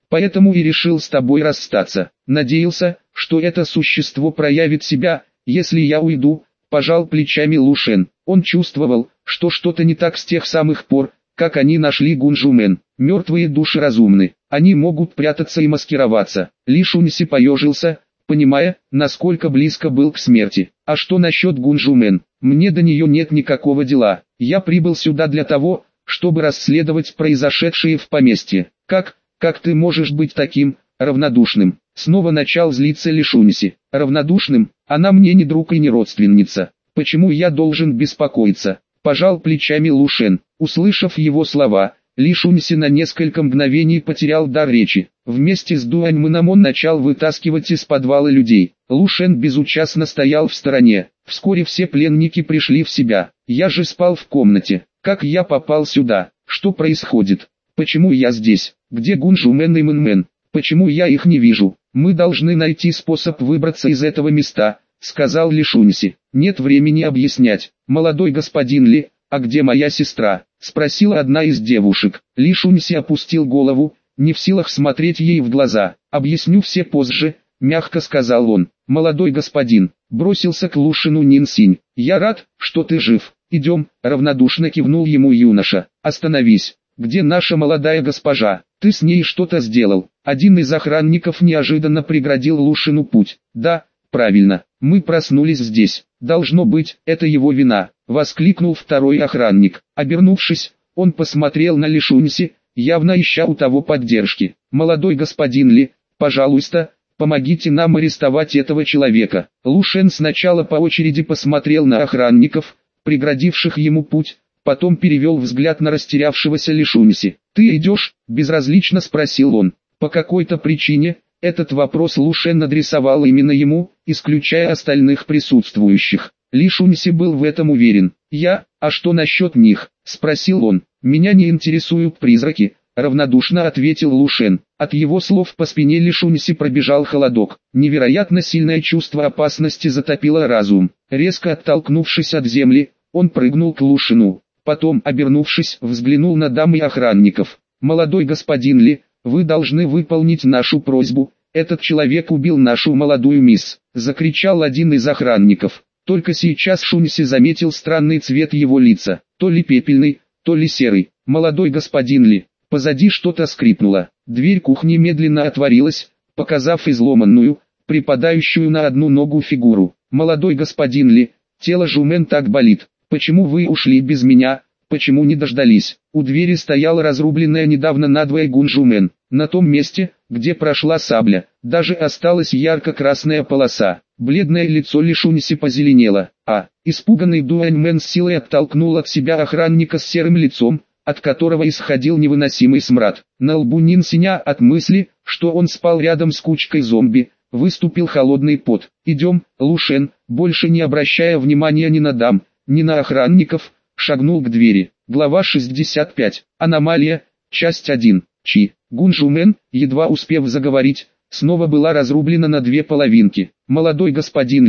[SPEAKER 1] Поэтому и решил с тобой расстаться. Надеялся, что это существо проявит себя, если я уйду, пожал плечами Лу Шен. Он чувствовал, что что-то не так с тех самых пор, как они нашли Гунжумен. Мертвые души разумны, они могут прятаться и маскироваться. Ли Шуньси поежился, понимая, насколько близко был к смерти. А что насчет Гунжумен? Мне до нее нет никакого дела. Я прибыл сюда для того, чтобы расследовать произошедшее в поместье. Как ты можешь быть таким равнодушным? Снова начал злиться Ли Шуньси. Равнодушным? Она мне не друг и не родственница. Почему я должен беспокоиться? Пожал плечами Лу Шен. Услышав его слова, Ли Шуньси на несколько мгновений потерял дар речи. Вместе с Дуаньмэном он начал вытаскивать из подвала людей. Лу Шен безучастно стоял в стороне. Вскоре все пленники пришли в себя. Я же спал в комнате. Как я попал сюда? Что происходит? Почему я здесь? Где Гунжумен и Мэнмен? Почему я их не вижу? Мы должны найти способ выбраться из этого места, сказал Ли Шуньси. Нет времени объяснять. Молодой господин Ли, а где моя сестра? Спросила одна из девушек. Ли Шуньси опустил голову, не в силах смотреть ей в глаза. Объясню все позже, мягко сказал он. Молодой господин, бросился к Лу Шену Нин Синь. Я рад, что ты жив. Идем, равнодушно кивнул ему юноша. Остановись. Где наша молодая госпожа? Ты с ней что-то сделал? Один из охранников неожиданно преградил Лу Шену путь. Да, правильно, мы проснулись здесь. Должно быть, это его вина, воскликнул второй охранник. Обернувшись, он посмотрел на Ли Шуньси, явно ища у того поддержки. Молодой господин Ли, пожалуйста, помогите нам арестовать этого человека. Лу Шен сначала по очереди посмотрел на охранников, преградивших ему путь, потом перевел взгляд на растерявшегося Ли Шуньси. «Ты идешь?» – безразлично спросил он. По какой-то причине, этот вопрос Лу Шен адресовал именно ему, исключая остальных присутствующих. Ли Шуньси был в этом уверен. А что насчет них?» – спросил он. «Меня не интересуют призраки», – равнодушно ответил Лу Шен. От его слов по спине Ли Шуньси пробежал холодок. Невероятно сильное чувство опасности затопило разум. Резко оттолкнувшись от земли, он прыгнул к Лу Шену. Потом, обернувшись, взглянул на дам и охранников. «Молодой господин Ли, вы должны выполнить нашу просьбу. Этот человек убил нашу молодую мисс», — закричал один из охранников. Только сейчас Шуньси заметил странный цвет его лица, то ли пепельный, то ли серый. «Молодой господин Ли». Позади что-то скрипнуло. Дверь кухни медленно отворилась, показав изломанную, припадающую на одну ногу фигуру. «Молодой господин Ли, тело Жумен так болит. Почему вы ушли без меня? Почему не дождались?» У двери стояла разрубленная недавно надвое Гунжумен. На том месте, где прошла сабля, даже осталась ярко-красная полоса. Бледное лицо Ли Шуньси позеленело. Испуганный Дуаньмен с силой оттолкнул от себя охранника с серым лицом, от которого исходил невыносимый смрад. На лбу Нин Синя от мысли, что он спал рядом с кучкой зомби, выступил холодный пот. «Идем, Лу Шен», больше не обращая внимания ни на дам, ни на охранников, шагнул к двери. Глава 65. Аномалия. Часть 1. Гунжумен, едва успев заговорить, снова была разрублена на две половинки. «Молодой господин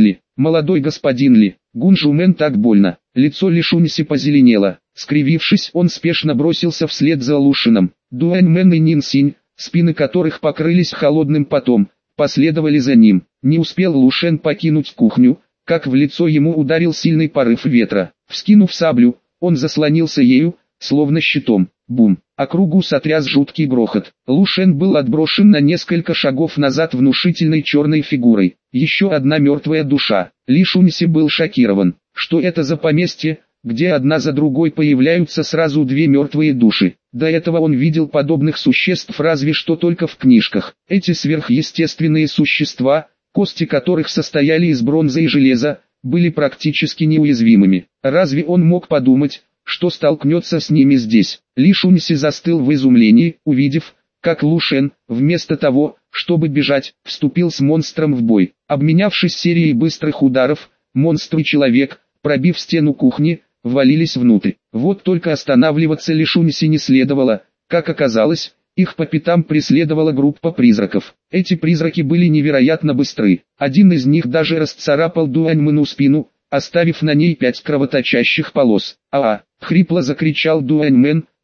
[SPEAKER 1] Ли, Гунжумен так больно». Лицо Ли Шуньси позеленело. Скривившись, он спешно бросился вслед за Лу Шеном. Дуаньмен и Нин Синь, спины которых покрылись холодным потом, последовали за ним. Не успел Лу Шен покинуть кухню, как в лицо ему ударил сильный порыв ветра. Вскинув саблю, он заслонился ею, словно щитом. Бум! Округу сотряс жуткий грохот. Лу Шен был отброшен на несколько шагов назад внушительной черной фигурой. Еще одна мертвая душа. Ли Шуньси был шокирован. Что это за поместье, где одна за другой появляются сразу две мертвые души? До этого он видел подобных существ разве что только в книжках. Эти сверхъестественные существа, кости которых состояли из бронзы и железа, были практически неуязвимыми. Разве он мог подумать, что столкнется с ними здесь? Ли Шуньси застыл в изумлении, увидев, как Лу Шен, вместо того, чтобы бежать, вступил с монстром в бой. Обменявшись серией быстрых ударов, монстр и человек, пробив стену кухни, ввалились внутрь. Вот только останавливаться Ли Шуньси не следовало. Как оказалось, их по пятам преследовала группа призраков. Эти призраки были невероятно быстры. Один из них даже расцарапал Дуаньмену спину, оставив на ней 5 кровоточащих полос. Хрипло закричал Дуаньмен,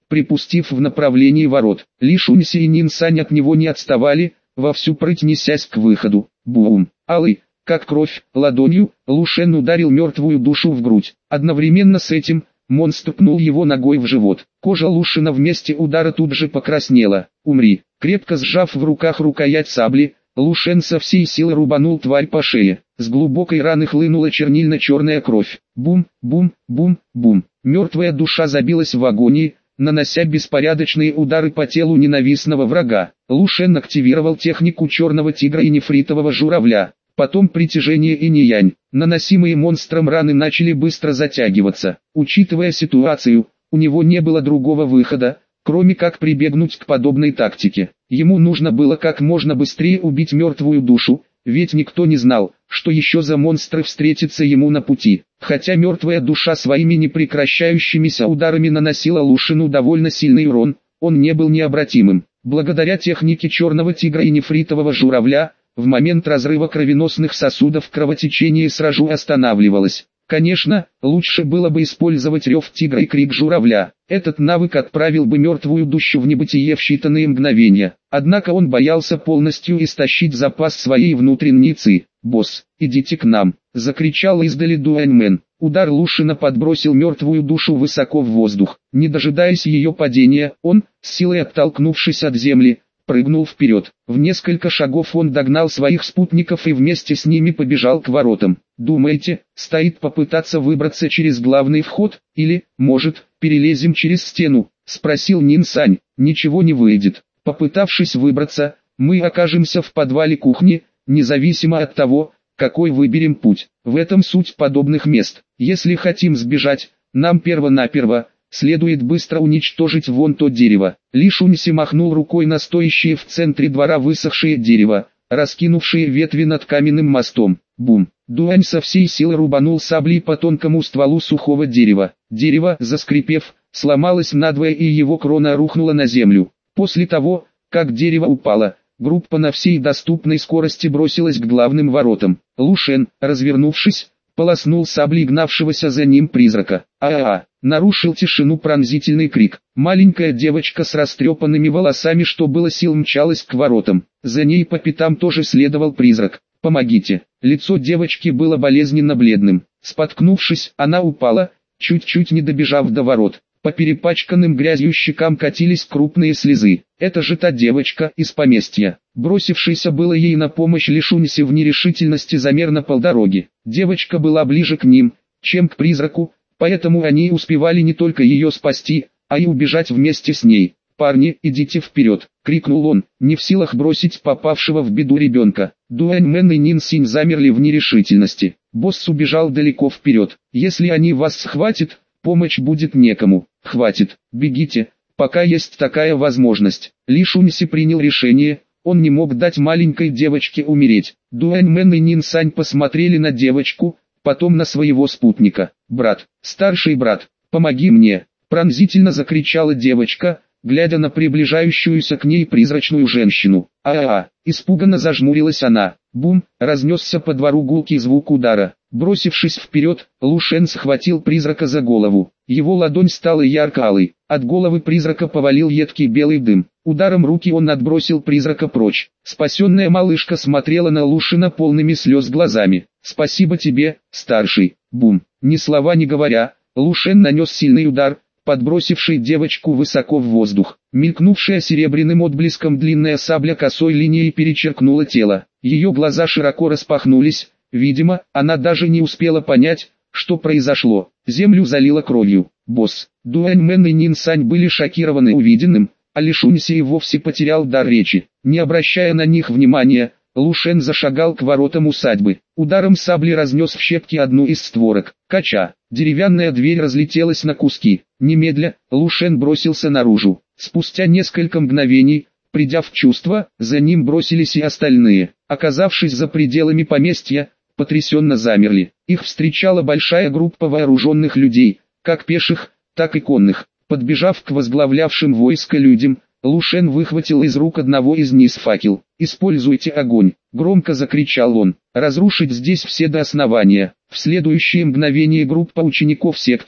[SPEAKER 1] припустив в направлении ворот. Ли Шуньси и Нин Сань от него не отставали, во всю прыть несясь к выходу. Бум! Алый, как кровь, ладонью, Лу Шен ударил мертвую душу в грудь. Одновременно с этим, монстр пнул его ногой в живот. Кожа Лушина в месте удара тут же покраснела. «Умри!» Крепко сжав в руках рукоять сабли, Лу Шен со всей силы рубанул тварь по шее. С глубокой раны хлынула чернильно-черная кровь. Бум, бум, бум, бум. Мертвая душа забилась в агонии, нанося беспорядочные удары по телу ненавистного врага. Лу Шен активировал технику черного тигра и нефритового журавля. Потом притяжение инь-янь. Наносимые монстром раны начали быстро затягиваться. Учитывая ситуацию, у него не было другого выхода, кроме как прибегнуть к подобной тактике. Ему нужно было как можно быстрее убить мертвую душу, ведь никто не знал, что еще за монстры встретятся ему на пути. Хотя мертвая душа своими непрекращающимися ударами наносила Лушину довольно сильный урон, он не был необратимым. Благодаря технике черного тигра и нефритового журавля, в момент разрыва кровеносных сосудов кровотечение сразу останавливалось. Конечно, лучше было бы использовать рев тигра и крик журавля. Этот навык отправил бы мертвую душу в небытие в считанные мгновения. Однако он боялся полностью истощить запас своей внутренней ци. «Босс, идите к нам!» — закричал издали Дуаньмен. Удар Лушина подбросил мертвую душу высоко в воздух. Не дожидаясь ее падения, он, с силой оттолкнувшись от земли, прыгнул вперед. В несколько шагов он догнал своих спутников и вместе с ними побежал к воротам. «Думаете, стоит попытаться выбраться через главный вход, или, может, перелезем через стену?» — спросил Нин Сань. «Ничего не выйдет. Попытавшись выбраться, мы окажемся в подвале кухни, независимо от того, какой выберем путь. В этом суть подобных мест. Если хотим сбежать, нам перво-наперво следует быстро уничтожить вон то дерево». Ли Шуньси махнул рукой на стоящее в центре двора высохшее дерево, раскинувшие ветви над каменным мостом. Бум! Дуань со всей силы рубанул саблей по тонкому стволу сухого дерева. Дерево, заскрипев, сломалось надвое и его крона рухнула на землю. После того, как дерево упало, группа на всей доступной скорости бросилась к главным воротам. Лу Шен, развернувшись, полоснул саблей гнавшегося за ним призрака. «А-а-а!» — нарушил тишину пронзительный крик. Маленькая девочка с растрепанными волосами, что было сил, мчалась к воротам. За ней по пятам тоже следовал призрак. «Помогите!» Лицо девочки было болезненно бледным. Споткнувшись, она упала, чуть-чуть не добежав до ворот. По перепачканным грязью щекам катились крупные слезы. «Это же та девочка из поместья!» Бросившийся было ей на помощь Ли Шуньси в нерешительности замер на полдороги. Девочка была ближе к ним, чем к призраку, поэтому они успевали не только ее спасти, а и убежать вместе с ней. «Парни, идите вперед!» — крикнул он, не в силах бросить попавшего в беду ребенка. Дуаньмен и Нин Синь замерли в нерешительности. Босс убежал далеко вперед. «Если они вас схватят, помощь будет некому». «Хватит, бегите, пока есть такая возможность». Ли Шуньси принял решение, он не мог дать маленькой девочке умереть. Дуаньмен и Нин Сань посмотрели на девочку, потом на своего спутника. «Брат, старший брат, помоги мне!» — пронзительно закричала девочка, глядя на приближающуюся к ней призрачную женщину. «А-а-а!» — испуганно зажмурилась она. Бум! Разнесся по двору гулкий звук удара. Бросившись вперед, Лу Шен схватил призрака за голову. Его ладонь стала ярко-алой. От головы призрака повалил едкий белый дым. Ударом руки он отбросил призрака прочь. Спасенная малышка смотрела на Лу Шена полными слез глазами. «Спасибо тебе, старший!» Бум! Ни слова не говоря, Лу Шен нанес сильный удар, подбросивший девочку высоко в воздух. Мелькнувшая серебряным отблеском длинная сабля косой линией перечеркнула тело. Ее глаза широко распахнулись, видимо, она даже не успела понять, что произошло. Землю залило кровью. Босс, Дуаньмен и Нин Сань были шокированы увиденным, а Ли Шуньси и вовсе потерял дар речи. Не обращая на них внимания, Лу Шен зашагал к воротам усадьбы. Ударом сабли разнес в щепки одну из створок. Кача. Деревянная дверь разлетелась на куски. Немедля, Лу Шен бросился наружу. Спустя несколько мгновений, придя в чувство, за ним бросились и остальные. Оказавшись за пределами поместья, потрясенно замерли. Их встречала большая группа вооруженных людей, как пеших, так и конных. Подбежав к возглавлявшим войско людям, Лу Шен выхватил из рук одного из них факел. «Используйте огонь!» — громко закричал он. «Разрушить здесь все до основания!» В следующее мгновение группа учеников секты,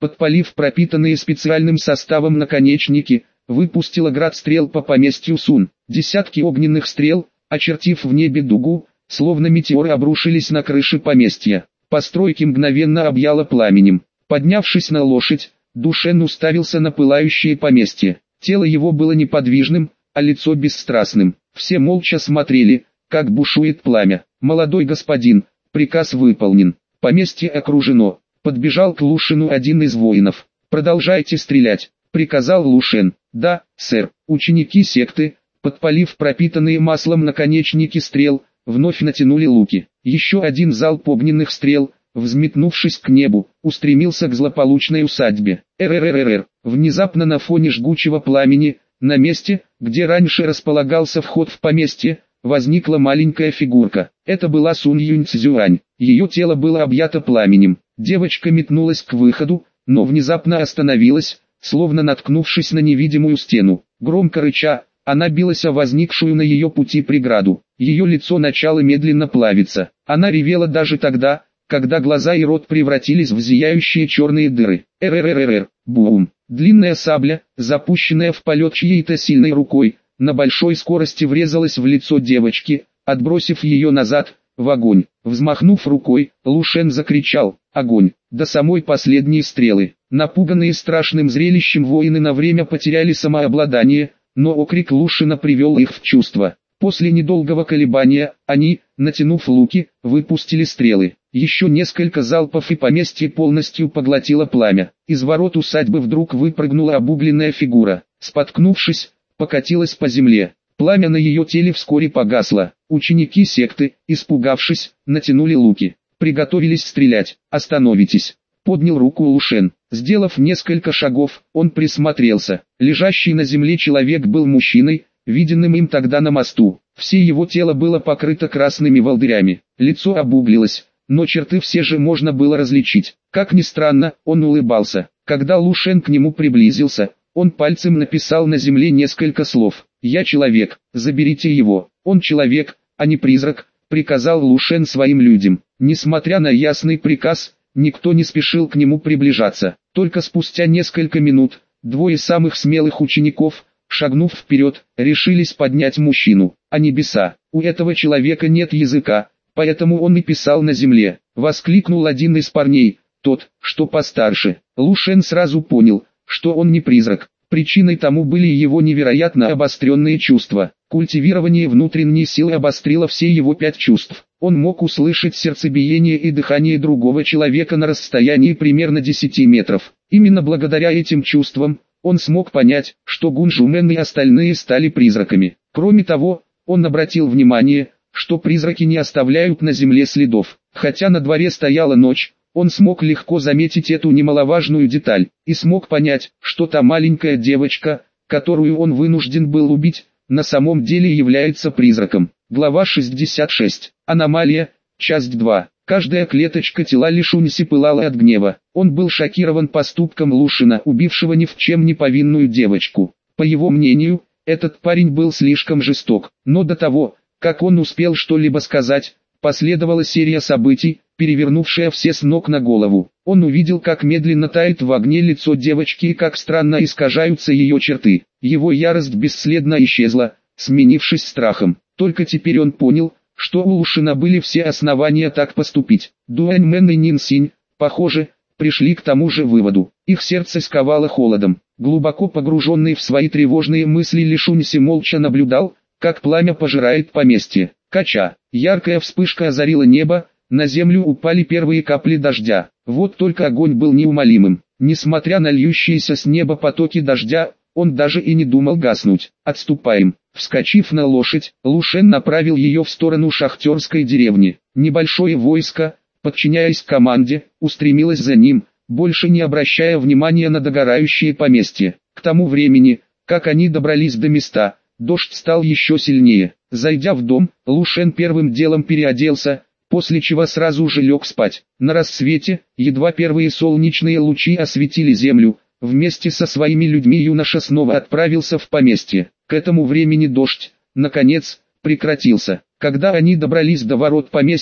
[SPEAKER 1] подпалив пропитанные специальным составом наконечники, выпустила град стрел по поместью Сун. Десятки огненных стрел, очертив в небе дугу, словно метеоры обрушились на крыши поместья. Постройки мгновенно объяло пламенем. Поднявшись на лошадь, Душен уставился на пылающее поместье. Тело его было неподвижным, а лицо бесстрастным. Все молча смотрели, как бушует пламя. «Молодой господин, приказ выполнен. Поместье окружено». Подбежал к Лушену один из воинов. «Продолжайте стрелять», — приказал Лушен. «Да, сэр». Ученики секты, подпалив пропитанные маслом наконечники стрел, вновь натянули луки. Еще один залп огненных стрел, взметнувшись к небу, устремился к злополучной усадьбе. Внезапно на фоне жгучего пламени, на месте, где раньше располагался вход в поместье, возникла маленькая фигурка. Это была Сун Юньцзюань. Ее тело было объято пламенем. Девочка метнулась к выходу, но внезапно остановилась, словно наткнувшись на невидимую стену. Громко рыча, она билась о возникшую на ее пути преграду. Ее лицо начало медленно плавиться. Она ревела даже тогда, когда глаза и рот превратились в зияющие черные дыры. Бум! Длинная сабля, запущенная в полет чьей-то сильной рукой, на большой скорости врезалась в лицо девочки, отбросив ее назад, в огонь. Взмахнув рукой, Лушен закричал: «Огонь!» До самой последней стрелы. Напуганные страшным зрелищем воины на время потеряли самообладание, но окрик Лушена привел их в чувство. После недолгого колебания, они, натянув луки, выпустили стрелы. Еще несколько залпов и поместье полностью поглотило пламя. Из ворот усадьбы вдруг выпрыгнула обугленная фигура. Споткнувшись, покатилась по земле. Пламя на ее теле вскоре погасло. Ученики секты, испугавшись, натянули луки. Приготовились стрелять. «Остановитесь!» Поднял руку Лушен. Сделав несколько шагов, он присмотрелся. Лежащий на земле человек был мужчиной, виденным им тогда на мосту. Все его тело было покрыто красными волдырями. Лицо обуглилось, но черты все же можно было различить. Как ни странно, он улыбался. Когда Лушен к нему приблизился, он пальцем написал на земле несколько слов. «Я человек, заберите его». «Он человек, а не призрак», — приказал Лушен своим людям. Несмотря на ясный приказ, никто не спешил к нему приближаться. Только спустя несколько минут, двое самых смелых учеников, шагнув вперед, решились поднять мужчину. «А небеса, у этого человека нет языка, поэтому он и писал на земле», — воскликнул один из парней, тот, что постарше. Лушен сразу понял, что он не призрак. Причиной тому были его невероятно обостренные чувства. Культивирование внутренней силы обострило все его 5 чувств. Он мог услышать сердцебиение и дыхание другого человека на расстоянии примерно 10 метров. Именно благодаря этим чувствам, он смог понять, что Гунжумен и остальные стали призраками. Кроме того, он обратил внимание, что призраки не оставляют на земле следов. Хотя на дворе стояла ночь, он смог легко заметить эту немаловажную деталь, и смог понять, что та маленькая девочка, которую он вынужден был убить, на самом деле является призраком. Глава 66. Аномалия, часть 2. Каждая клеточка тела Лишуньси пылала от гнева. Он был шокирован поступком Лушена, убившего ни в чем не повинную девочку. По его мнению, этот парень был слишком жесток. Но до того, как он успел что-либо сказать, последовала серия событий, перевернувшая все с ног на голову. Он увидел, как медленно тает в огне лицо девочки и как странно искажаются ее черты. Его ярость бесследно исчезла, сменившись страхом. Только теперь он понял, что у Лушена были все основания так поступить. Дуаньмен и Нинсинь, похоже, пришли к тому же выводу. Их сердце сковало холодом. Глубоко погруженный в свои тревожные мысли Лишуньси молча наблюдал, как пламя пожирает поместье. Кача. Яркая вспышка озарила небо, на землю упали первые капли дождя. Вот только огонь был неумолимым. Несмотря на льющиеся с неба потоки дождя, он даже и не думал гаснуть. «Отступаем». Вскочив на лошадь, Лушен направил ее в сторону шахтерской деревни. Небольшое войско, подчиняясь команде, устремилось за ним, больше не обращая внимания на догорающее поместье. К тому времени, как они добрались до места, дождь стал еще сильнее. Зайдя в дом, Лушен первым делом переоделся, после чего сразу же лег спать. На рассвете, едва первые солнечные лучи осветили землю, вместе со своими людьми юноша снова отправился в поместье. К этому времени дождь, наконец, прекратился. Когда они добрались до ворот поместья,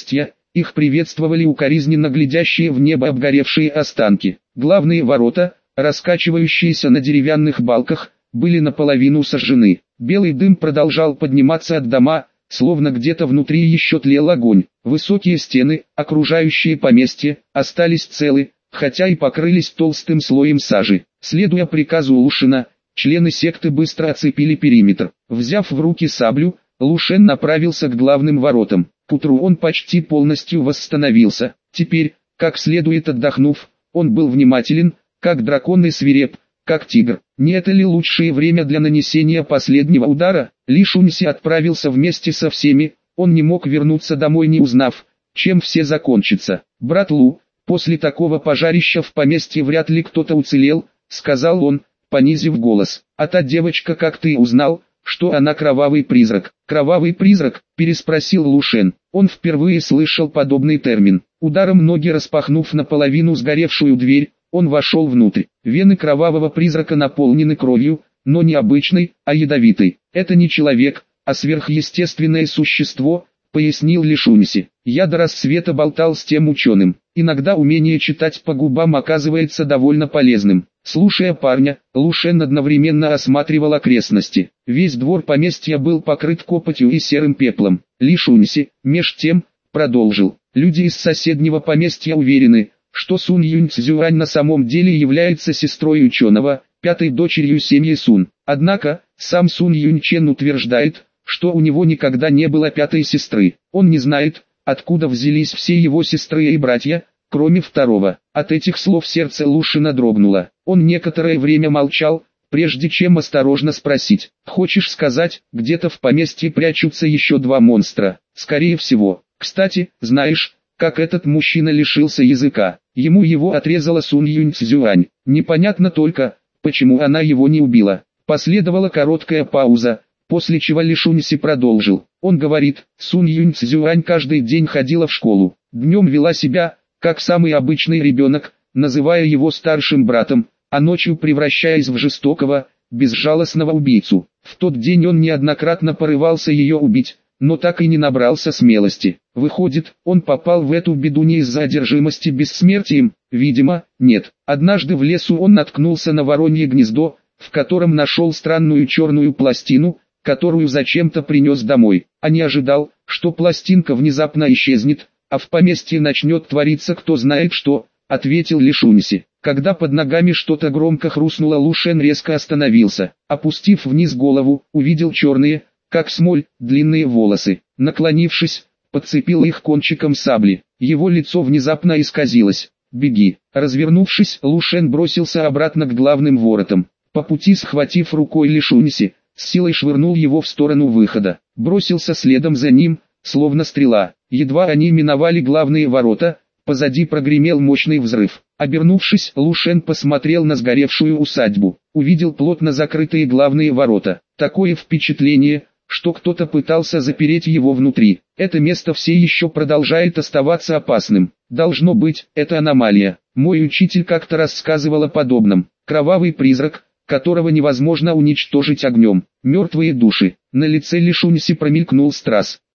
[SPEAKER 1] Их приветствовали укоризненно глядящие в небо обгоревшие останки. Главные ворота, раскачивающиеся на деревянных балках, были наполовину сожжены. Белый дым продолжал подниматься от дома, словно где-то внутри еще тлел огонь. Высокие стены, окружающие поместье, остались целы, хотя и покрылись толстым слоем сажи. Следуя приказу Лушена, члены секты быстро оцепили периметр. Взяв в руки саблю, Лушен направился к главным воротам. К утру он почти полностью восстановился. Теперь, как следует отдохнув, он был внимателен, как дракон и свиреп, как тигр. Не это ли лучшее время для нанесения последнего удара? Ли Шуньси отправился вместе со всеми, он не мог вернуться домой, не узнав, чем все закончится. «Брат Лу, после такого пожарища в поместье вряд ли кто-то уцелел», — сказал он, понизив голос. «А та девочка, как ты узнал, что она кровавый призрак?» «Кровавый призрак?» — переспросил Лушен. Он впервые слышал подобный термин. Ударом ноги распахнув наполовину сгоревшую дверь, он вошел внутрь. Вены кровавого призрака наполнены кровью, но не обычной, а ядовитой. «Это не человек, а сверхъестественное существо», — пояснил Ли Шуньси. «Я до рассвета болтал с тем ученым. Иногда умение читать по губам оказывается довольно полезным». Слушая парня, Лушен одновременно осматривал окрестности. Весь двор поместья был покрыт копотью и серым пеплом. Ли Шуньси, меж тем, продолжил. «Люди из соседнего поместья уверены, что Сунь Юньцзюань на самом деле является сестрой ученого, пятой дочерью семьи Сун. Однако, сам Сунь Юньчен утверждает, что у него никогда не было пятой сестры. Он не знает, откуда взялись все его сестры и братья, кроме второго». От этих слов сердце Лушина дрогнуло. Он некоторое время молчал, прежде чем осторожно спросить: «Хочешь сказать, где-то в поместье прячутся еще два монстра?» «Скорее всего. Кстати, знаешь, как этот мужчина лишился языка? Его отрезала Сунь Юньцзюань. Непонятно только, почему она его не убила». Последовала короткая пауза, после чего Ли Шуньси продолжил. Он говорит, Сунь Юньцзюань каждый день ходила в школу. Днем вела себя, как самый обычный ребенок, называя его старшим братом, а ночью превращаясь в жестокого, безжалостного убийцу. В тот день он неоднократно порывался ее убить, но так и не набрался смелости. Выходит, он попал в эту беду не из-за одержимости бессмертием? Видимо, нет. Однажды в лесу он наткнулся на воронье гнездо, в котором нашел странную черную пластину, которую зачем-то принес домой, а не ожидал, что пластинка внезапно исчезнет, а в поместье начнет твориться кто знает что, ответил Ли Шуньси. Когда под ногами что-то громко хрустнуло, Лушен резко остановился. Опустив вниз голову, увидел черные, как смоль, длинные волосы. Наклонившись, подцепил их кончиком сабли. Его лицо внезапно исказилось. «Беги!» Развернувшись, Лушен бросился обратно к главным воротам. По пути, схватив рукой Ли Шуньси, с силой швырнул его в сторону выхода. Бросился следом за ним, словно стрела. Едва они миновали главные ворота, позади прогремел мощный взрыв. Обернувшись, Лушен посмотрел на сгоревшую усадьбу. Увидел плотно закрытые главные ворота. Такое впечатление, что кто-то пытался запереть его внутри. Это место все еще продолжает оставаться опасным. Должно быть, это аномалия. Мой учитель как-то рассказывал о подобном. Кровавый призрак, которого невозможно уничтожить огнем. Мертвые души. На лице Ли Шуньси промелькнул страз.